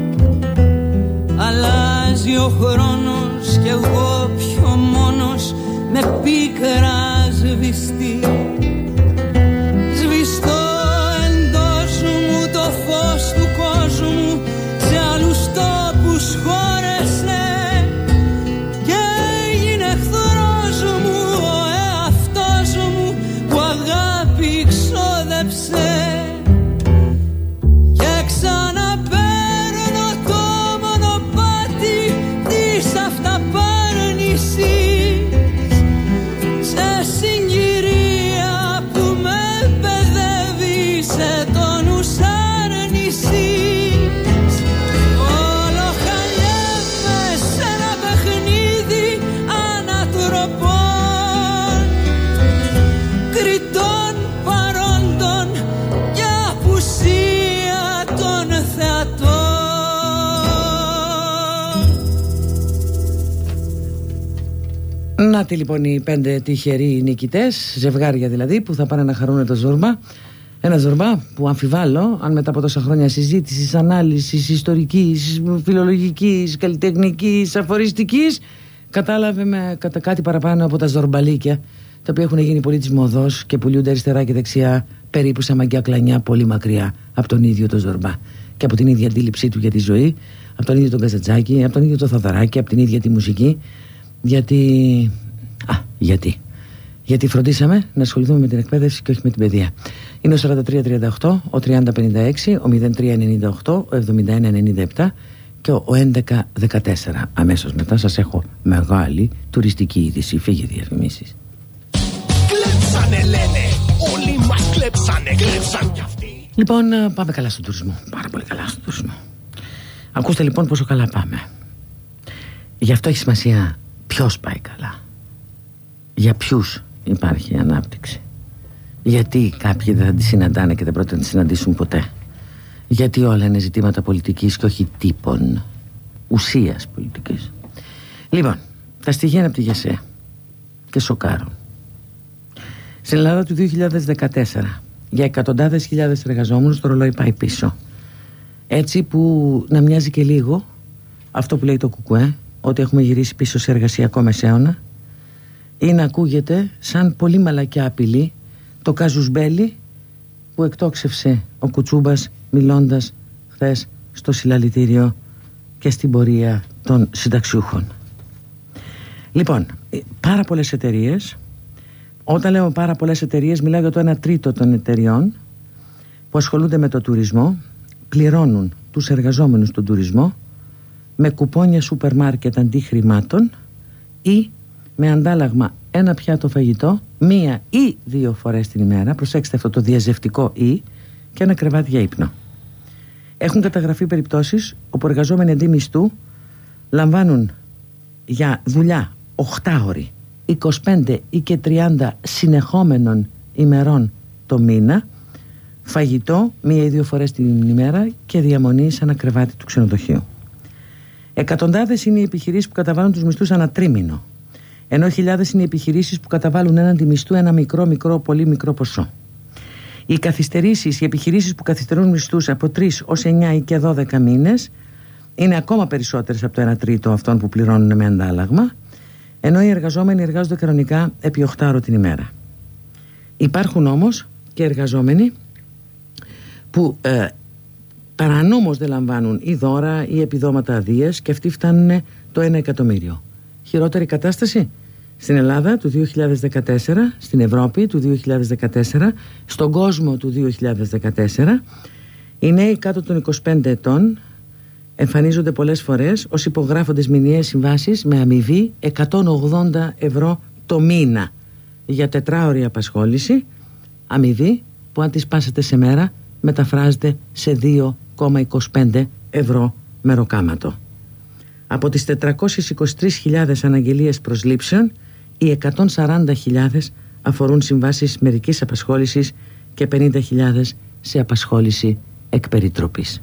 Speaker 8: Αλλάζει ο χρόνος κι εγώ πιο μόνος, με πίκρα σβηστή. Σβηστό εντός μου το φως του κόσμου, σε άλλους τόπους χώρεσε. Και έγινε εχθρός μου ο εαυτός μου, που αγάπη ξόδεψε. Και ξαναπαίρνω το μονοπάτι της αυταπάρνησης, σε συγκυρία που
Speaker 3: Νάτι λοιπόν οι πέντε τυχεροί νικητές, ζευγάρια δηλαδή, που θα πάνε να χαρούν το Ζουρμπά. Ένα Ζουρμπά που αμφιβάλλω αν μετά από τόσα χρόνια συζήτησης, ανάλυσης, ιστορικής, φιλολογικής, καλλιτεχνικής, αφοριστικής, κατάλαβε με κατά κάτι παραπάνω από τα ζορμπαλίκια, τα οποία έχουν γίνει πολύ της μοδός και πουλιούνται αριστερά και δεξιά, περίπου σαν μαγκιά κλανιά, πολύ μακριά από τον ίδιο το Ζουρμπά και από την ίδια αντίληψή του για τη ζωή, από τον ίδιο τον Καζατζάκη, από τον ίδιο το Θοδωράκη, από την ίδια τη μουσική. Γιατί. Α, γιατί. Γιατί φροντίσαμε να ασχοληθούμε με την εκπαίδευση και όχι με την παιδεία. Είναι ο σαράντα τρία τριάντα οκτώ, ο τριάντα πενήντα έξι, ο μηδέν τρία ενενήντα οκτώ, ο εβδομήντα ένα ενενήντα επτά και ο έντεκα δεκατέσσερα. Αμέσως μετά σας έχω μεγάλη τουριστική είδηση. Φύγε διαφημίσεις.
Speaker 2: Κλέψανε λένε, όλοι μας κλέψανε, κλέψαν κι αυτοί.
Speaker 3: Λοιπόν, πάμε καλά στον τουρισμό. Πάρα πολύ καλά στον τουρισμό. Ακούστε λοιπόν πόσο καλά πάμε. Γι' αυτό έχει σημασία ποιος πάει καλά. Για ποιους υπάρχει ανάπτυξη. Γιατί κάποιοι δεν τη συναντάνε και δεν πρόκειται να τη συναντήσουν ποτέ. Γιατί όλα είναι ζητήματα πολιτικής και όχι τύπων, ουσίας πολιτικής. Λοιπόν, τα στοιχεία είναι από τη ΓΕΣΕ και σοκάρουν. Στην Ελλάδα του δύο χιλιάδες δεκατέσσερα για εκατοντάδες χιλιάδες εργαζόμενους το ρολόι πάει πίσω. Έτσι που να μοιάζει και λίγο αυτό που λέει το ΚΚΕ, ότι έχουμε γυρίσει πίσω σε εργασιακό μεσαίωνα, ή να ακούγεται σαν πολύ μαλακιά απειλή το καζουσμπέλι που εκτόξευσε ο Κουτσούμπας μιλώντας χθες στο συλλαλητήριο και στην πορεία των συνταξιούχων. Λοιπόν, πάρα πολλές εταιρείες, όταν λέω πάρα πολλές εταιρείες μιλάω για το ένα τρίτο των εταιριών που ασχολούνται με το τουρισμό, πληρώνουν τους εργαζόμενους στον τουρισμό με κουπόνια σούπερ μάρκετ αντί χρημάτων ή με αντάλλαγμα ένα πιάτο φαγητό μία ή δύο φορές την ημέρα, προσέξτε αυτό το διαζευτικό ή, και ένα κρεβάτι για ύπνο. Έχουν καταγραφεί περιπτώσεις όπου εργαζόμενοι αντί μισθού λαμβάνουν για δουλειά οκτάωρη, είκοσι πέντε ή και τριάντα συνεχόμενων ημερών το μήνα, φαγητό μία ή δύο φορές την ημέρα και διαμονή σε ένα κρεβάτι του ξενοδοχείου. Εκατοντάδες είναι οι επιχειρήσεις που καταβάλουν τους μισθούς ανά τρίμηνο, ενώ χιλιάδες είναι οι επιχειρήσεις που καταβάλουν έναντι μισθού ένα μικρό, μικρό, πολύ μικρό ποσό. Οι καθυστερήσεις, οι επιχειρήσεις που καθυστερούν μισθούς από τρεις ως εννιά ή και δώδεκα μήνες είναι ακόμα περισσότερες από το ένα τρίτο αυτών που πληρώνουν με αντάλλαγμα, ενώ οι εργαζόμενοι εργάζονται κανονικά επί οκτώ την ημέρα. Υπάρχουν όμως και εργαζόμενοι που ε, παρανόμως δεν λαμβάνουν ή δώρα ή επιδόματα αδείας και αυτοί φτάνουν το ένα εκατομμύριο. Χειρότερη κατάσταση στην Ελλάδα του δύο χιλιάδες δεκατέσσερα, στην Ευρώπη του δύο χιλιάδες δεκατέσσερα, στον κόσμο του δύο χιλιάδες δεκατέσσερα, οι νέοι κάτω των είκοσι πέντε ετών εμφανίζονται πολλές φορές ως υπογράφοντες μηνιαίες συμβάσεις με αμοιβή εκατόν ογδόντα ευρώ το μήνα για τετράωρη απασχόληση, αμοιβή που αν τη σπάσετε σε μέρα μεταφράζεται σε δύο κόμμα είκοσι πέντε ευρώ μεροκάματο. Από τις τετρακόσιες είκοσι τρεις χιλιάδες αναγγελίες προσλήψεων, οι εκατόν σαράντα χιλιάδες αφορούν συμβάσεις μερικής απασχόλησης και πενήντα χιλιάδες σε απασχόληση εκ περιτροπής.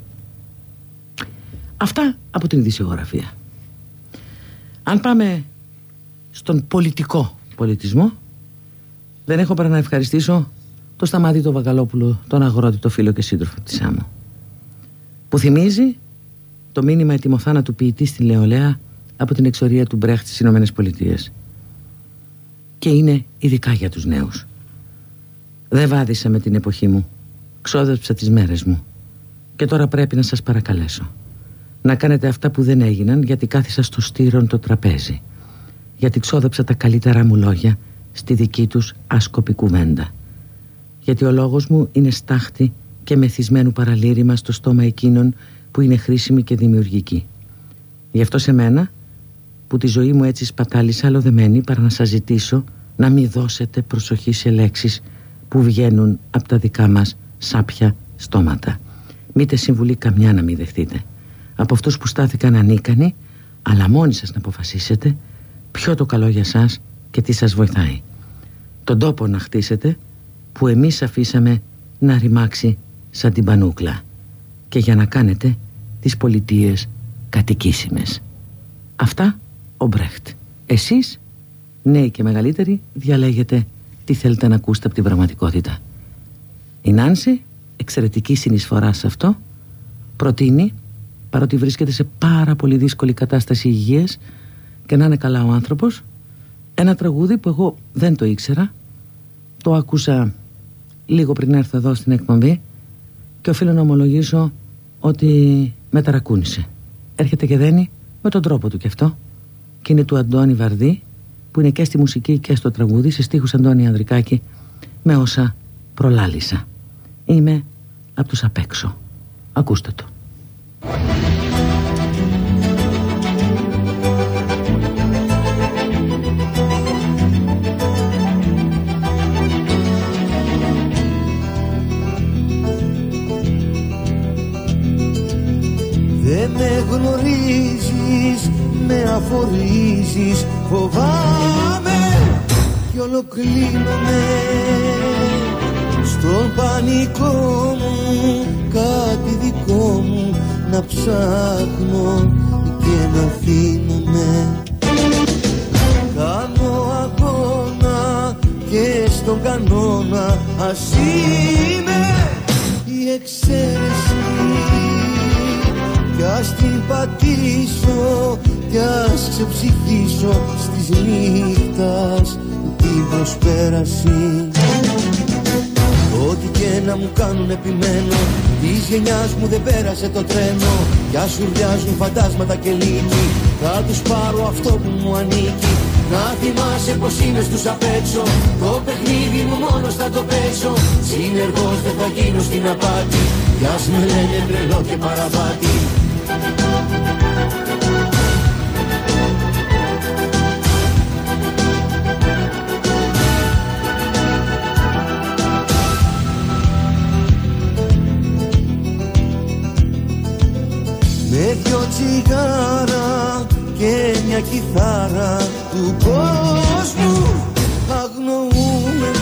Speaker 3: Αυτά από την ειδησιογραφία. Αν πάμε στον πολιτικό πολιτισμό, δεν έχω παρά να ευχαριστήσω το Σταμάτη το Βακαλόπουλο, τον αγρότη, το φίλο και σύντροφο της Σάμου, που θυμίζει το μήνυμα ετοιμοθάνατου ποιητή στη Νεολαία από την εξορία του Μπρέχτ στις Ηνωμένες Πολιτείες. Και είναι ειδικά για τους νέους. Δεν βάδισα με την εποχή μου, ξόδεψα τις μέρες μου και τώρα πρέπει να σας παρακαλέσω να κάνετε αυτά που δεν έγιναν, γιατί κάθισα στο στήρον το τραπέζι, γιατί ξόδεψα τα καλύτερα μου λόγια στη δική τους άσκοπη κουβέντα, γιατί ο λόγος μου είναι στάχτη και μεθυσμένου παραλήρημα στο στόμα εκείνων που είναι χρήσιμοι και δημιουργικοί. Γι' αυτό σε μένα, που τη ζωή μου έτσι σπατάλησα, άλλο δεν μένει παρά να σας ζητήσω να μην δώσετε προσοχή σε λέξεις που βγαίνουν από τα δικά μας σάπια στόματα. Μήτε συμβουλή καμιά να μην δεχτείτε από αυτούς που στάθηκαν ανίκανοι, αλλά μόνοι σας να αποφασίσετε ποιο το καλό για σας και τι σας βοηθάει. Τον τόπο να χτίσετε που εμείς αφήσαμε να ρημάξει σαν την πανούκλα, και για να κάνετε τις πολιτείες κατοικήσιμες. Αυτά ο Μπρέχτ. Εσείς νέοι και μεγαλύτεροι, διαλέγετε τι θέλετε να ακούσετε από την πραγματικότητα. Η Νάνση, εξαιρετική συνεισφορά σε αυτό, προτείνει, παρότι βρίσκεται σε πάρα πολύ δύσκολη κατάσταση υγείας και να είναι καλά ο άνθρωπος, ένα τραγούδι που εγώ δεν το ήξερα, το άκουσα λίγο πριν έρθω εδώ στην εκπομπή και οφείλω να ομολογήσω ότι με ταρακούνησε. Έρχεται και δένει με τον τρόπο του κι αυτό, και είναι του Αντώνη Βαρδί, που είναι και στη μουσική και στο τραγούδι, σε στίχους Αντώνη Ανδρικάκη, με όσα προλάλησα. Είμαι από τους απ' έξω. Ακούστε το.
Speaker 5: Δεν με γνωρίζεις, με αφορίζεις, φοβάμαι κι ολοκλίνομαι στον πανικό μου, κάτι δικό μου να ψάχνω και να αφήνομαι. Κάνω αγώνα και στον κανόνα, ας είμαι η εξαίρεση, κι ας την πατήσω, κι ας ξεψυχήσω στις νύχτας την προσπέραση. Ό,τι και να μου κάνουν επιμένω, της γενιάς μου δεν πέρασε το τρένο, κι ας ουρλιάζουν φαντάσματα και λύκοι, θα τους πάρω αυτό που μου ανήκει. Να θυμάσαι πως είμαι στους απ' έξω, το παιχνίδι μου μόνος θα το παίξω, συνεργός δεν θα γίνω στην απάτη, κι ας με λένε τρελό και παραβάτη. Με δυο τσιγάρα και μια κιθάρα του κόσμου αγνοούμενος,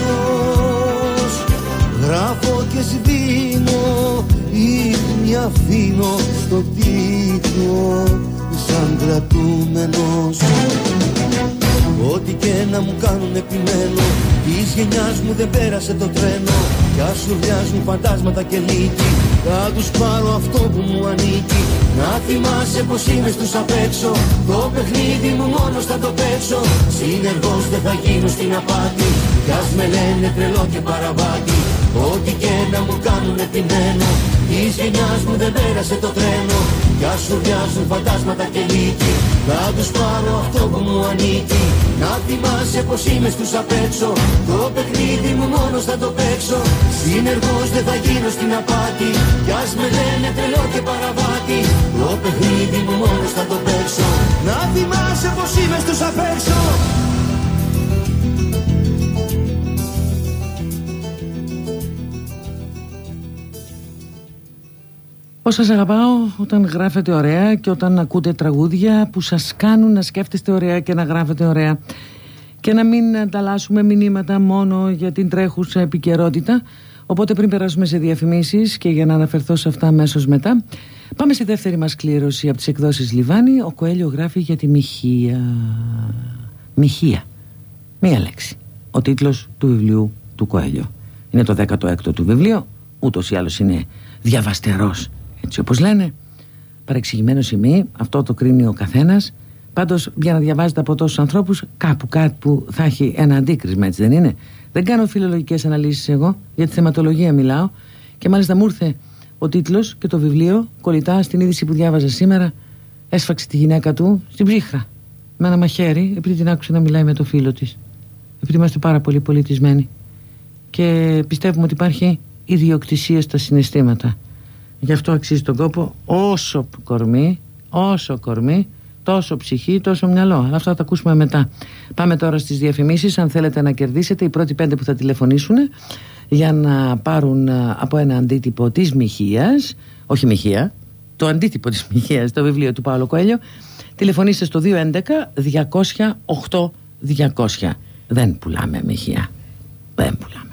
Speaker 5: γράφω και σβήνω, ίχνη αφήνω στο τοίχο σαν κρατούμενος. Ό,τι και να μου κάνουν επιμένω, της γενιάς μου δεν πέρασε το τρένο, κι ας ουρλιάζουν φαντάσματα και λύκοι, θα τους πάρω αυτό που μου ανήκει. Να θυμάσαι πως είμαι στους απ' έξω, το παιχνίδι μου μόνος θα το παίξω, συνεργός δεν θα γίνω στην απάτη, κι ας με λένε τρελό και παραβάτη. Ό,τι και να μου κάνουν επιμένω, της γενιάς μου δεν πέρασε το τρένο, κι ας ουρλιάζουν φαντάσματα και λύκοι, θα τους πάρω αυτό που μου ανήκει. Να θυμάσαι πως είμαι στους απ' έξω, το παιχνίδι μου μόνος θα το παίξω, συνεργός δεν θα γίνω στην απάτη, κι ας με λένε τρελό και παραβάτη. Το παιχνίδι μου μόνος θα το παίξω, να θυμάσαι πως είμαι στους απ' έξω.
Speaker 3: Πώς σας αγαπάω όταν γράφετε ωραία και όταν ακούτε τραγούδια που σας κάνουν να σκέφτεστε ωραία και να γράφετε ωραία, και να μην ανταλλάσσουμε μηνύματα μόνο για την τρέχουσα επικαιρότητα. Οπότε πριν περάσουμε σε διαφημίσεις και για να αναφερθώ σε αυτά αμέσως μετά, πάμε στη δεύτερη μας κλήρωση από τις εκδόσεις Λιβάνι. Ο Κοέλιο γράφει για τη μοιχεία. Μοιχεία. Μία λέξη. Ο τίτλος του βιβλίου του Κοέλιο. Είναι το δέκατο έκτο του βιβλίο. Ούτως ή άλλως είναι διαβαστερός, έτσι όπως λένε. Παρεξηγημένο σημείο, αυτό το κρίνει ο καθένας. Πάντως, για να διαβάζετε από τόσους ανθρώπους, κάπου κάτι που θα έχει ένα αντίκρισμα, έτσι δεν είναι? Δεν κάνω φιλολογικές αναλύσεις εγώ, για τη θεματολογία μιλάω. Και μάλιστα μου ήρθε ο τίτλος και το βιβλίο κολλητά στην είδηση που διάβαζα σήμερα. Έσφαξε τη γυναίκα του στην ψύχρα με ένα μαχαίρι, επειδή την άκουσε να μιλάει με το φίλο της. Επειδή είμαστε πάρα πολύ πολιτισμένοι και πιστεύουμε ότι υπάρχει ιδιοκτησία στα συναισθήματα. Γι' αυτό αξίζει τον κόπο, όσο κορμί, όσο κορμί, τόσο ψυχή, τόσο μυαλό. Αλλά αυτά θα τα ακούσουμε μετά. Πάμε τώρα στις διαφημίσεις. Αν θέλετε να κερδίσετε, οι πρώτοι πέντε που θα τηλεφωνήσουν για να πάρουν από ένα αντίτυπο της Μοιχείας, όχι Μοιχεία, το αντίτυπο της Μοιχείας, το βιβλίο του Παύλου Κοέλιο, τηλεφωνήστε στο δύο έντεκα διακόσια οκτώ διακόσια. Δεν πουλάμε Μοιχεία. Δεν πουλάμε.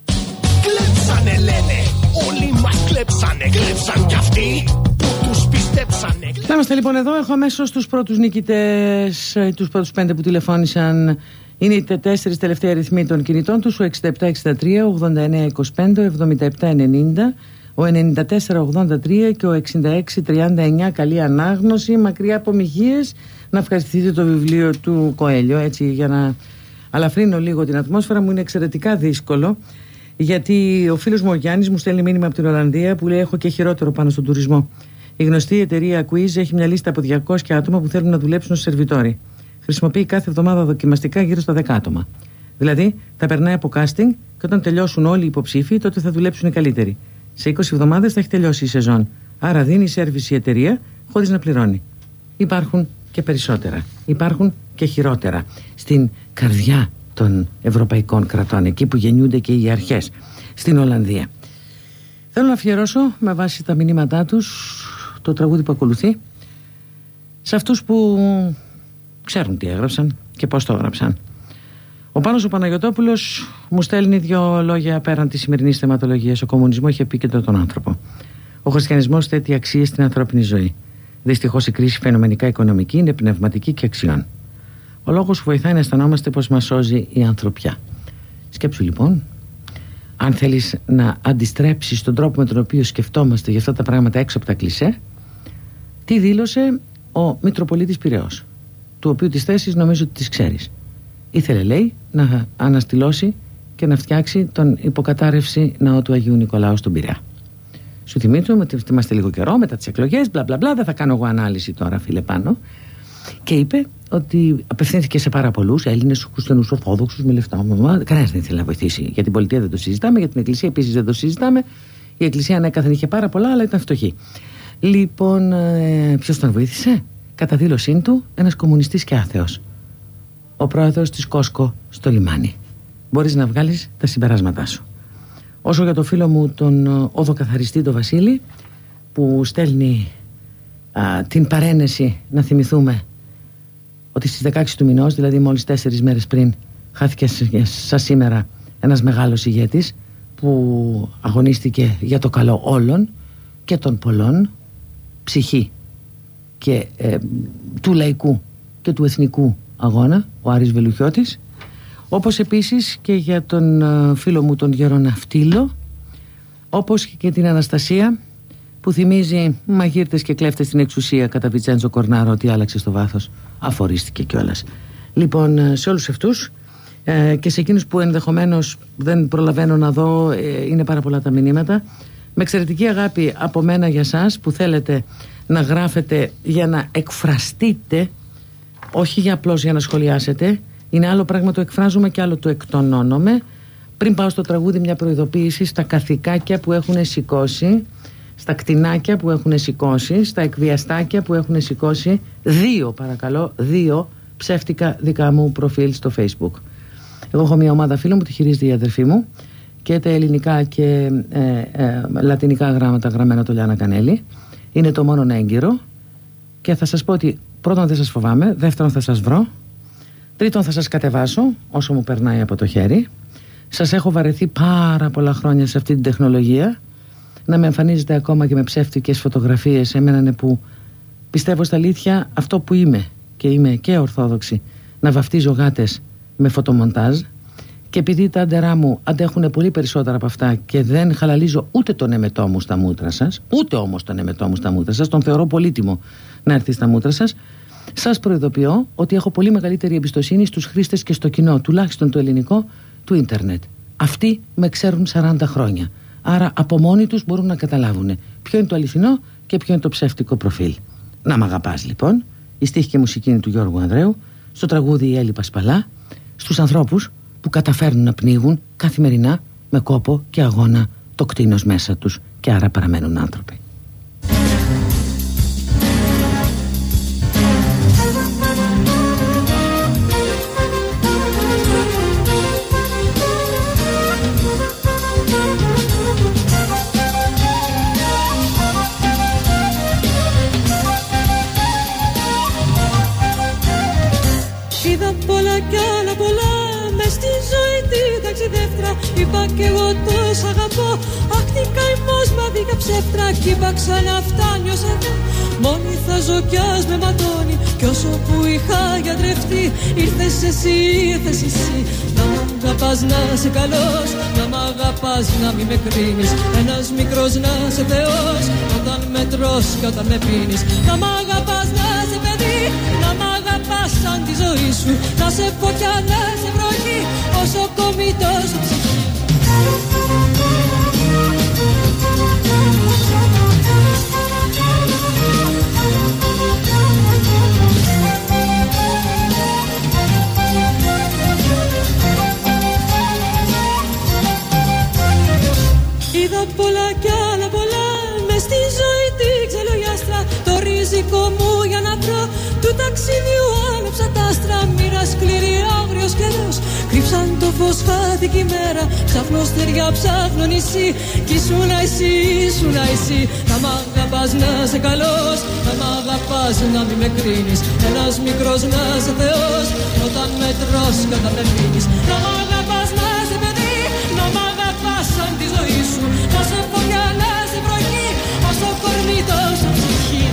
Speaker 2: Κλέψανε λένε, όλοι μας κλέψανε. Κλέψαν κι αυτοί που τους πιστεύουν. πιστέψανε.
Speaker 3: Να είμαστε λοιπόν εδώ. Έχω αμέσως τους πρώτους νικητές, τους πρώτους πέντε που τηλεφώνησαν. Είναι οι τέσσερις τελευταίοι αριθμοί των κινητών τους: ο εξήντα επτά εξήντα τρία, ογδόντα εννέα είκοσι πέντε, ο εβδομήντα επτά ενενήντα, ο ενενήντα τέσσερα ογδόντα τρία και ο εξήντα έξι τριάντα εννέα. Καλή ανάγνωση, μακριά από μοιχείες. Να ευχαριστηθείτε το βιβλίο του Κοέλιο, έτσι, για να αλαφρύνω λίγο την ατμόσφαιρα μου. Είναι εξαιρετικά δύσκολο, γιατί ο φίλος μου ο Γιάννης μου στέλνει μήνυμα από την Ολλανδία που λέει: έχω και χειρότερο πάνω στον τουρισμό. Η γνωστή εταιρεία Quiz έχει μια λίστα από διακόσια άτομα που θέλουν να δουλέψουν ως σερβιτόροι. Χρησιμοποιεί κάθε εβδομάδα δοκιμαστικά γύρω στα δέκα άτομα. Δηλαδή, τα περνάει από casting και όταν τελειώσουν όλοι οι υποψήφοι, τότε θα δουλέψουν οι καλύτεροι. Σε είκοσι εβδομάδες θα έχει τελειώσει η σεζόν. Άρα δίνει σέρβις η εταιρεία χωρίς να πληρώνει. Υπάρχουν και περισσότερα. Υπάρχουν και χειρότερα. Στην καρδιά των ευρωπαϊκών κρατών, εκεί που γεννιούνται και οι αρχές, στην Ολλανδία. Θέλω να αφιερώσω με βάση τα μηνύματά τους το τραγούδι που ακολουθεί σε αυτούς που ξέρουν τι έγραψαν και πώς το έγραψαν. Ο Πάνος ο Παναγιωτόπουλος μου στέλνει δύο λόγια πέραν της σημερινής θεματολογίας. Ο κομμουνισμός έχει επίκεντρο τον άνθρωπο. Ο χριστιανισμός θέτει αξίες στην ανθρώπινη ζωή. Δυστυχώς η κρίση φαινομενικά οικονομική είναι πνευματική και αξιών. Ο λόγος που βοηθάει να αισθανόμαστε πως μας σώζει η ανθρωπιά. Σκέψου λοιπόν, αν θέλεις να αντιστρέψεις τον τρόπο με τον οποίο σκεφτόμαστε για αυτά τα πράγματα έξω από τα κλισέ, τι δήλωσε ο Μητροπολίτης Πειραιώς, του οποίου τις θέσεις νομίζω ότι τις ξέρεις. Ήθελε, λέει, να αναστηλώσει και να φτιάξει τον υποκατάρρευση ναό του Αγίου Νικολάου στον Πειραιά. Σου θυμίζω ότι είμαστε λίγο καιρό μετά τις εκλογές, μπλα μπλα μπλα, δεν θα κάνω εγώ ανάλυση τώρα, φίλε Πάνο. Και είπε ότι απευθύνθηκε σε πάρα πολλούς Έλληνες, χριστιανούς, Ορθόδοξους με λεφτά. Κανένας δεν ήθελε να βοηθήσει. Για την πολιτεία δεν το συζητάμε, για την Εκκλησία επίσης δεν το συζητάμε. Η Εκκλησία ανέκαθεν είχε πάρα πολλά, αλλά ήταν φτωχή. Λοιπόν, ε, ποιος τον βοήθησε? Κατά δήλωσή του, ένας κομμουνιστής και άθεος. Ο πρόεδρος της Κόσκο στο λιμάνι. Μπορείς να βγάλεις τα συμπεράσματά σου. Όσο για το φίλο μου τον οδοκαθαριστή τον Βασίλη, που στέλνει α, την παρένεση, να θυμηθούμε ότι στις δεκαέξι του μηνός, δηλαδή μόλις τέσσερις μέρες πριν, χάθηκε σαν σήμερα ένας μεγάλος ηγέτης που αγωνίστηκε για το καλό όλων και των πολλών, ψυχή και ε, του λαϊκού και του εθνικού αγώνα, ο Άρης Βελουχιώτης. Όπως επίσης και για τον ε, φίλο μου τον Γεροναυτήλο, όπως και την Αναστασία που θυμίζει μαγείρτες και κλέφτες στην εξουσία κατά Βιτσέντζο Κορνάρο, ότι άλλαξε στο βάθος, αφορίστηκε κιόλας. Λοιπόν, σε όλους αυτούς ε, και σε εκείνους που ενδεχομένως δεν προλαβαίνω να δω, ε, είναι πάρα πολλά τα μηνύματα, με εξαιρετική αγάπη από μένα για σας που θέλετε να γράφετε για να εκφραστείτε, όχι για απλώς για να σχολιάσετε. Είναι άλλο πράγμα το εκφράζουμε και άλλο το εκτονώνομαι. Πριν πάω στο τραγούδι, μια προειδοποίηση στα καθηκάκια που έχουν σηκώσει, στα κτηνάκια που έχουν σηκώσει, στα εκβιαστάκια που έχουν σηκώσει δύο, παρακαλώ, δύο ψεύτικα δικά μου προφίλ στο Facebook. Εγώ έχω μια ομάδα φίλων που τη χειρίζεται η αδερφή μου και τα ελληνικά και ε, ε, λατινικά γράμματα γραμμένα το Λιάννα Κανέλη. Είναι το μόνο έγκυρο και θα σας πω ότι πρώτον δεν σας φοβάμαι, δεύτερον θα σας βρω, τρίτον θα σας κατεβάσω όσο μου περνάει από το χέρι. Σας έχω βαρεθεί πάρα πολλά χρόνια σε αυτή την τεχνολογία να με εμφανίζετε ακόμα και με ψεύτικες φωτογραφίες. Εμένα είναι που πιστεύω στα αλήθεια αυτό που είμαι, και είμαι και ορθόδοξη, να βαφτίζω γάτες με φωτομοντάζ, και επειδή τα άντερά μου αντέχουν πολύ περισσότερα από αυτά και δεν χαλαλίζω ούτε τον εμετό μου στα μούτρα σας, ούτε όμως τον εμετό μου στα μούτρα σας, τον θεωρώ πολύτιμο να έρθει στα μούτρα σας, σας προειδοποιώ ότι έχω πολύ μεγαλύτερη εμπιστοσύνη στους χρήστες και στο κοινό, τουλάχιστον το ελληνικό, του ίντερνετ. Αυτοί με ξέρουν σαράντα χρόνια. Άρα από μόνοι τους μπορούν να καταλάβουν ποιο είναι το αληθινό και ποιο είναι το ψεύτικο προφίλ. Να μ' αγαπάς λοιπόν. Η στίχη και μουσική είναι του Γιώργου Ανδρέου. Στο τραγούδι η Έλλη Πασπαλά. Στους ανθρώπους που καταφέρνουν να πνίγουν καθημερινά με κόπο και αγώνα το κτήνος μέσα τους και άρα παραμένουν άνθρωποι.
Speaker 8: Είδα πολλά κι άλλα πολλά μες στη ζωή την ταξιδεύτρα. Είπα κι εγώ τόσα αγαπώ. Αχ τι καημός μ' αδίκια ψεύτρα. Κι είπα ξανά φτάνει ως εδώ. Μόνη θα ζω κι ας με ματώνει. Κι όσο που είχα γιατρευτεί, ήρθες εσύ, ήρθες εσύ. Να μ' αγαπάς να είσαι καλός, να μ' αγαπάς να μη με κρίνεις. Ένας μικρός να είσαι Θεός, όταν με τρως και όταν με πίνεις. Να μ' αγαπάς να είσαι παιδί, να μ' αγαπάς σαν τη ζωή σου. Να σε φωτιά, να σε βροχή, όσο κομμή τόσο ψυχή. Είδα πολλά κι άλλα πολλά, μες στη ζωή την ξελογιάστρα. Το ριζικό μου για να βρω, του ταξιδιού άναψα τ' άστρα. Μοίρα σκληρή, άγριος καιρός, κρύψαν το φως χάθηκη μέρα. Ψάχνω στεριά, ψάχνω νησί, κι ήσουνα εσύ, ήσουνα εσύ. Να μ' αγαπάς να είσαι καλός, να μ' αγαπάς να μη με κρίνεις. Ένας μικρός να είσαι Θεός, όταν με τρως και όταν με πίνεις. Να μ' αγαπάς να είσαι παιδί, να μ' αγαπάς σαν τη ζωή σου. Να σε φωτιά, να σε βροχή, όσο κορμί τόσο ψυχή.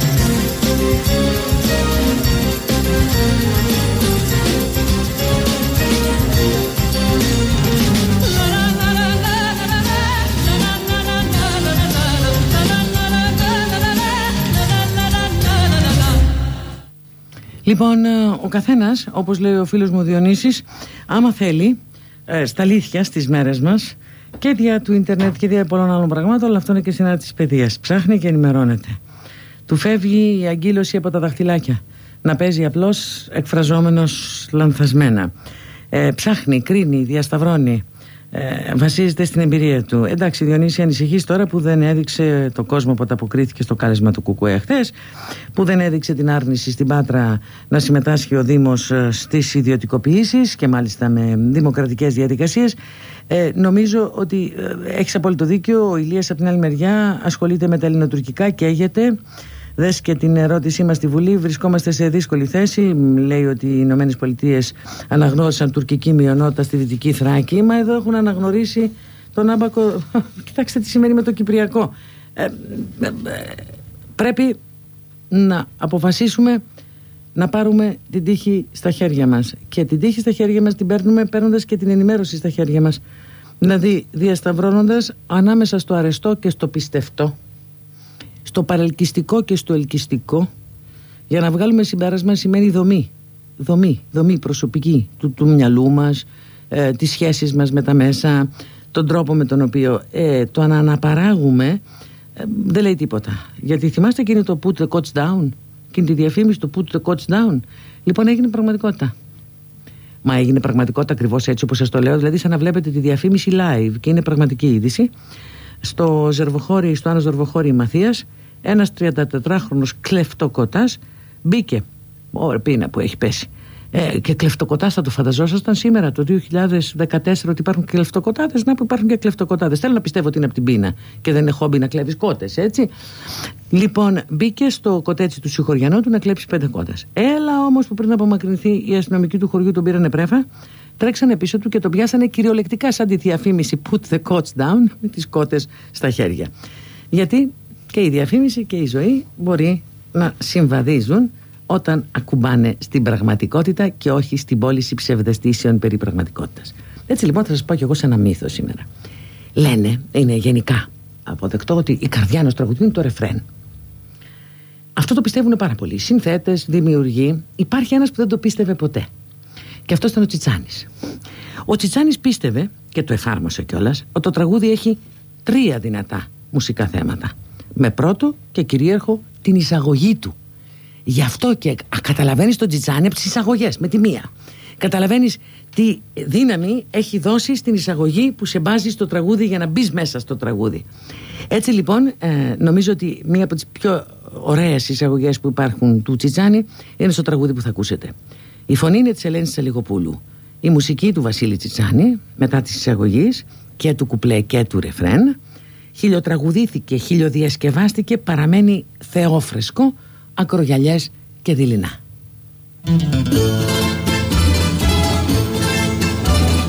Speaker 3: Λοιπόν, ο καθένας, όπως λέει ο φίλος μου ο Διονύσης, άμα θέλει, ε, στα αλήθεια στις μέρες μας, και δια του ίντερνετ και δια πολλών άλλων πραγμάτων, αλλά αυτό είναι και συνάρτηση της παιδείας. Ψάχνει και ενημερώνεται. Του φεύγει η αγκύλωση από τα δαχτυλάκια. Να παίζει απλώς εκφραζόμενος λανθασμένα. Ε, ψάχνει, κρίνει, διασταυρώνει. Ε, βασίζεται στην εμπειρία του. Εντάξει, Διονύση, ανησυχείς τώρα που δεν έδειξε το κόσμο που ανταποκρίθηκε στο κάλεσμα του Κουκουέ χθες, που δεν έδειξε την άρνηση στην Πάτρα να συμμετάσχει ο Δήμος στις ιδιωτικοποιήσεις και μάλιστα με δημοκρατικές διαδικασίες. Ε, νομίζω ότι ε, έχεις απόλυτο δίκιο. Ο Ηλίας από την άλλη μεριά ασχολείται με τα ελληνοτουρκικά, καίγεται. Δες και την ερώτησή μας στη Βουλή. Βρισκόμαστε σε δύσκολη θέση. Λέει ότι οι Ηνωμένες Πολιτείες αναγνώρισαν τουρκική μειονότητα στη Δυτική Θράκη. Μα εδώ έχουν αναγνωρίσει τον άμπακο. Κοιτάξτε τι σημαίνει με το Κυπριακό. Ε, ε, ε, πρέπει να αποφασίσουμε να πάρουμε την τύχη στα χέρια μας. Και την τύχη στα χέρια μας την παίρνουμε παίρνοντας και την ενημέρωση στα χέρια μας. Δηλαδή διασταυρώνοντας ανάμεσα στο αρεστό και στο πιστευτό, στο παρελκυστικό και στο ελκυστικό. Για να βγάλουμε συμπέρασμα σημαίνει δομή. Δομή, δομή προσωπική του, του μυαλού μας, ε, τις σχέσεις μας με τα μέσα, τον τρόπο με τον οποίο ε, το να αναπαράγουμε ε, δεν λέει τίποτα. Γιατί θυμάστε εκείνη το put the coach down, εκείνη τη διαφήμιση το put the coach down. Λοιπόν, έγινε πραγματικότητα. Μα έγινε πραγματικότητα ακριβώς έτσι όπως σας το λέω. Δηλαδή σαν να βλέπετε τη διαφήμιση live και είναι πραγματική είδηση. Στο Ζερβοχώρι, στο Άνω Ζερβοχώρι Μαθίας, ένας τριαντατετράχρονος κλεφτοκοτάς μπήκε, ωραία πείνα που έχει πέσει, ε, και κλεφτοκοτάς θα το φανταζόσασταν σήμερα το δύο χιλιάδες δεκατέσσερα ότι υπάρχουν κλεφτοκοτάδες? Να που υπάρχουν και κλεφτοκοτάδες. Θέλω να πιστεύω ότι είναι από την πείνα και δεν είναι χόμπι να κλέβεις κότες, έτσι. Λοιπόν, μπήκε στο κοτέτσι του συγχωριανού του να κλέψει πέντε κότες. Έλα όμως που πριν απομακρυνθεί οι αστυνομικοί του χωριού τον πήρανε πρέφα, τρέξανε πίσω του και τον πιάσανε κυριολεκτικά σαν τη διαφήμιση put the coats down, με τις κότες στα χέρια. Γιατί και η διαφήμιση και η ζωή μπορεί να συμβαδίζουν όταν ακουμπάνε στην πραγματικότητα και όχι στην πώληση ψευδαισθήσεων περί πραγματικότητας. Έτσι λοιπόν θα σας πω κι εγώ σε ένα μύθο σήμερα. Λένε, είναι γενικά αποδεκτό, ότι η καρδιά ενός τραγουδιού είναι το ρεφρέν. Αυτό το πιστεύουν πάρα πολλοί. Οι συνθέτες, δημιουργοί. Υπάρχει ένας που δεν το πίστευε ποτέ. Και αυτό ήταν ο Τσιτσάνης. Ο Τσιτσάνης πίστευε, και το εφάρμοσε κιόλας, ότι το τραγούδι έχει τρία δυνατά μουσικά θέματα. Με πρώτο και κυρίαρχο την εισαγωγή του. Γι' αυτό και καταλαβαίνεις τον Τσιτσάνη από τις εισαγωγές, με τη μία. Καταλαβαίνεις τι δύναμη έχει δώσει στην εισαγωγή που σε μπάζει στο τραγούδι για να μπεις μέσα στο τραγούδι. Έτσι λοιπόν, ε, νομίζω ότι μία από τις πιο ωραίες εισαγωγές που υπάρχουν του Τσιτσάνη είναι στο τραγούδι που θα ακούσετε. Η φωνή είναι της Ελένης Τσαλιγοπούλου. Η μουσική του Βασίλη Τσιτσάνη, μετά της εισαγωγής και του κουπλέ και του ρεφρέν, χιλιοτραγουδήθηκε, χιλιοδιασκευάστηκε, παραμένει θεόφρεσκο, ακρογιαλιές και δειλινά.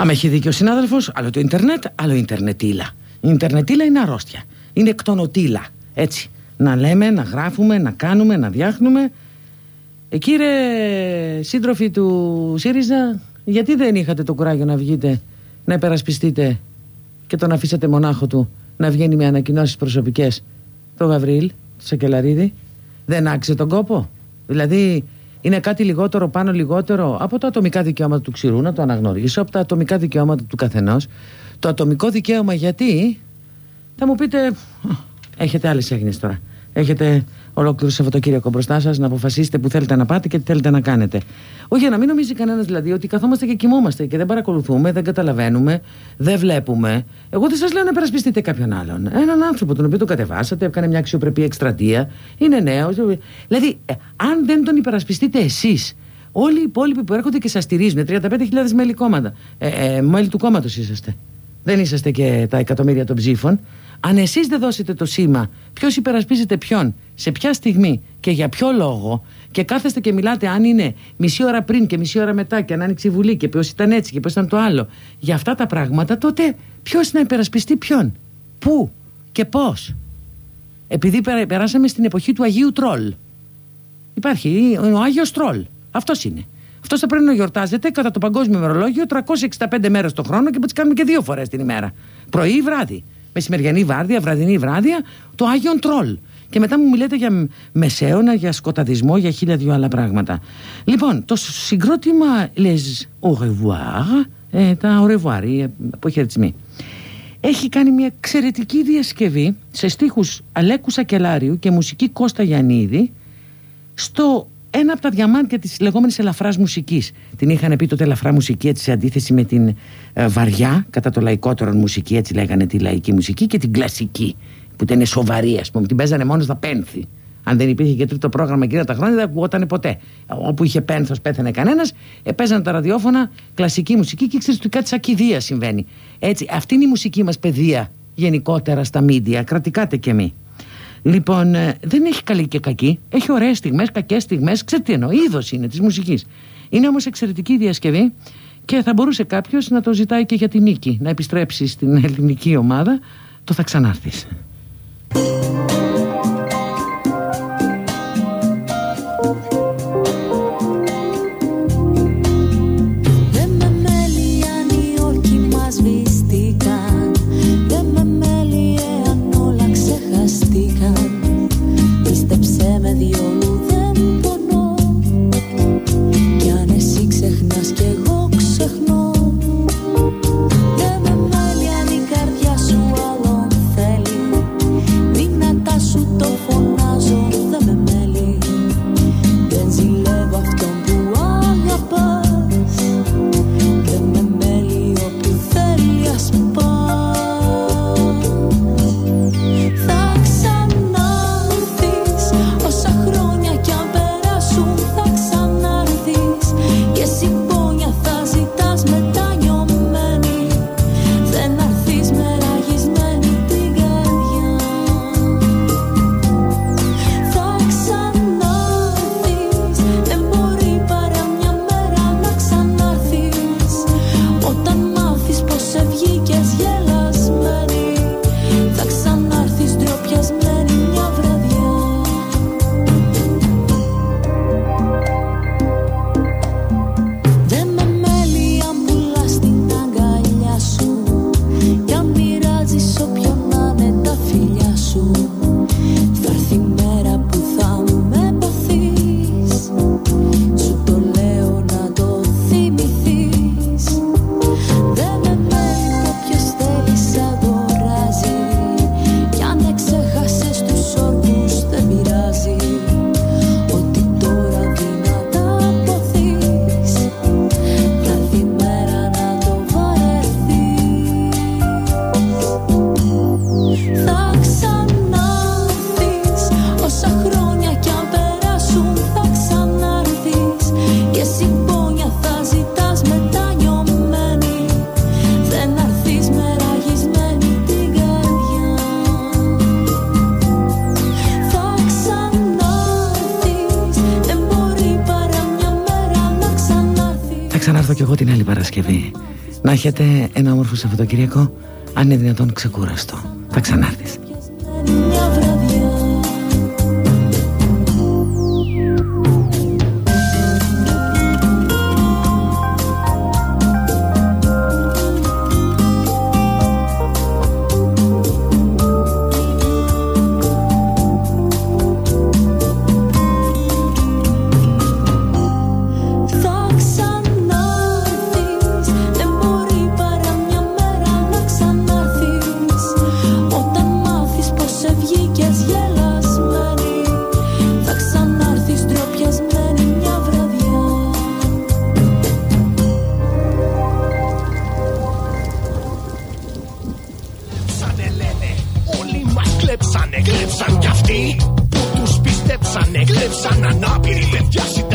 Speaker 3: Άμα έχει δίκιο ο συνάδελφος, άλλο το ίντερνετ, άλλο ίντερνετίλα. Η ίντερνετίλα είναι αρρώστια. Είναι εκτονοτήλα. Έτσι. Να λέμε, να γράφουμε, να κάνουμε, να διάχνουμε. Ε, κύριε σύντροφοι του ΣΥΡΙΖΑ, γιατί δεν είχατε το κουράγιο να βγείτε, να υπερασπιστείτε και τον αφήσατε μονάχο του να βγαίνει με ανακοινώσεις προσωπικές το Γαβρίλ, το Σακελαρίδη? Δεν άξιζε τον κόπο? Δηλαδή είναι κάτι λιγότερο πάνω λιγότερο από τα ατομικά δικαιώματα του ξηρού, να το αναγνωρίσω, από τα ατομικά δικαιώματα του καθενός. Το ατομικό δικαίωμα γιατί? Θα μου πείτε, έχετε άλλες έγνοιες τώρα. Έχετε ολόκληρο Σαββατοκύριακο μπροστά σας να αποφασίσετε που θέλετε να πάτε και τι θέλετε να κάνετε. Όχι, για να μην νομίζει κανένας δηλαδή ότι καθόμαστε και κοιμόμαστε και δεν παρακολουθούμε, δεν καταλαβαίνουμε, δεν βλέπουμε. Εγώ δεν σας λέω να υπερασπιστείτε κάποιον άλλον. Έναν άνθρωπο τον οποίο τον κατεβάσατε, έκανε μια αξιοπρεπή εκστρατεία, είναι νέος. Δηλαδή, αν δεν τον υπερασπιστείτε εσείς, όλοι οι υπόλοιποι που έρχονται και σας στηρίζουν, τριάντα πέντε χιλιάδες μέλη κόμματα, ε, ε, μέλη του κόμματος είσαστε. Δεν είσαστε και τα εκατομμύρια των ψήφων. Αν εσείς δεν δώσετε το σήμα ποιος υπερασπίζεται ποιον, σε ποια στιγμή και για ποιο λόγο, και κάθεστε και μιλάτε αν είναι μισή ώρα πριν και μισή ώρα μετά και αν άνοιξε η Βουλή και ποιος ήταν έτσι και ποιος ήταν το άλλο, για αυτά τα πράγματα, τότε ποιος να υπερασπιστεί ποιον, πού και πώς? Επειδή περάσαμε στην εποχή του Αγίου Τρόλ. Υπάρχει ο Άγιος Τρόλ. Αυτός είναι. Αυτός θα πρέπει να γιορτάζεται κατά το παγκόσμιο ημερολόγιο τριακόσιες εξήντα πέντε μέρες το χρόνο και που τις κάνουμε και δύο φορές την ημέρα. Πρωί ή βράδυ. Μεσημεριανή βάρδια, βραδινή βράδια, το Άγιον Τρόλ. Και μετά μου μιλάτε για μεσαίωνα, για σκοταδισμό, για χίλια δυο άλλα πράγματα. Λοιπόν, το συγκρότημα Les Au revoir, ε, τα Au revoir, οι αποχαιρετισμοί, έχει κάνει μια εξαιρετική διασκευή σε στίχους Αλέκου Σακελάριου και μουσική Κώστα Γιαννίδη στο ένα από τα διαμάντια της λεγόμενης ελαφράς μουσικής. Την είχαν πει τότε ελαφρά μουσική, έτσι, σε αντίθεση με την ε, βαριά, κατά το λαϊκότερον μουσική, έτσι λέγανε τη λαϊκή μουσική, και την κλασική, που ήταν σοβαρή, ας πούμε. Την παίζανε μόνο στα πένθη. Αν δεν υπήρχε και τρίτο πρόγραμμα εκείνα τα χρόνια, δεν ακουγόταν ποτέ. Όπου είχε πένθος, πέθανε κανένας, ε, παίζανε τα ραδιόφωνα κλασική μουσική και ξέρεις ότι κάτι σαν κηδεία συμβαίνει. Έτσι, αυτή είναι η μουσική μας παιδεία γενικότερα στα μίντια. Κρατικάτε και μη. Λοιπόν, δεν έχει καλή και κακή. Έχει ωραίες στιγμές, κακές στιγμές. Ξέρετε τι εννοώ, είδος είναι της μουσικής. Είναι όμως εξαιρετική διασκευή και θα μπορούσε κάποιος να το ζητάει και για την νίκη. Να επιστρέψει στην ελληνική ομάδα. Το θα ξανάρθεις. Να έχετε ένα όμορφο Σαββατοκύριακο, αν είναι δυνατόν ξεκούραστο. Θα ξανάρθεις.
Speaker 2: Κλέψαν κι αυτοί που τους πιστέψανε. Κλέψαν ανάπηροι παιδιά.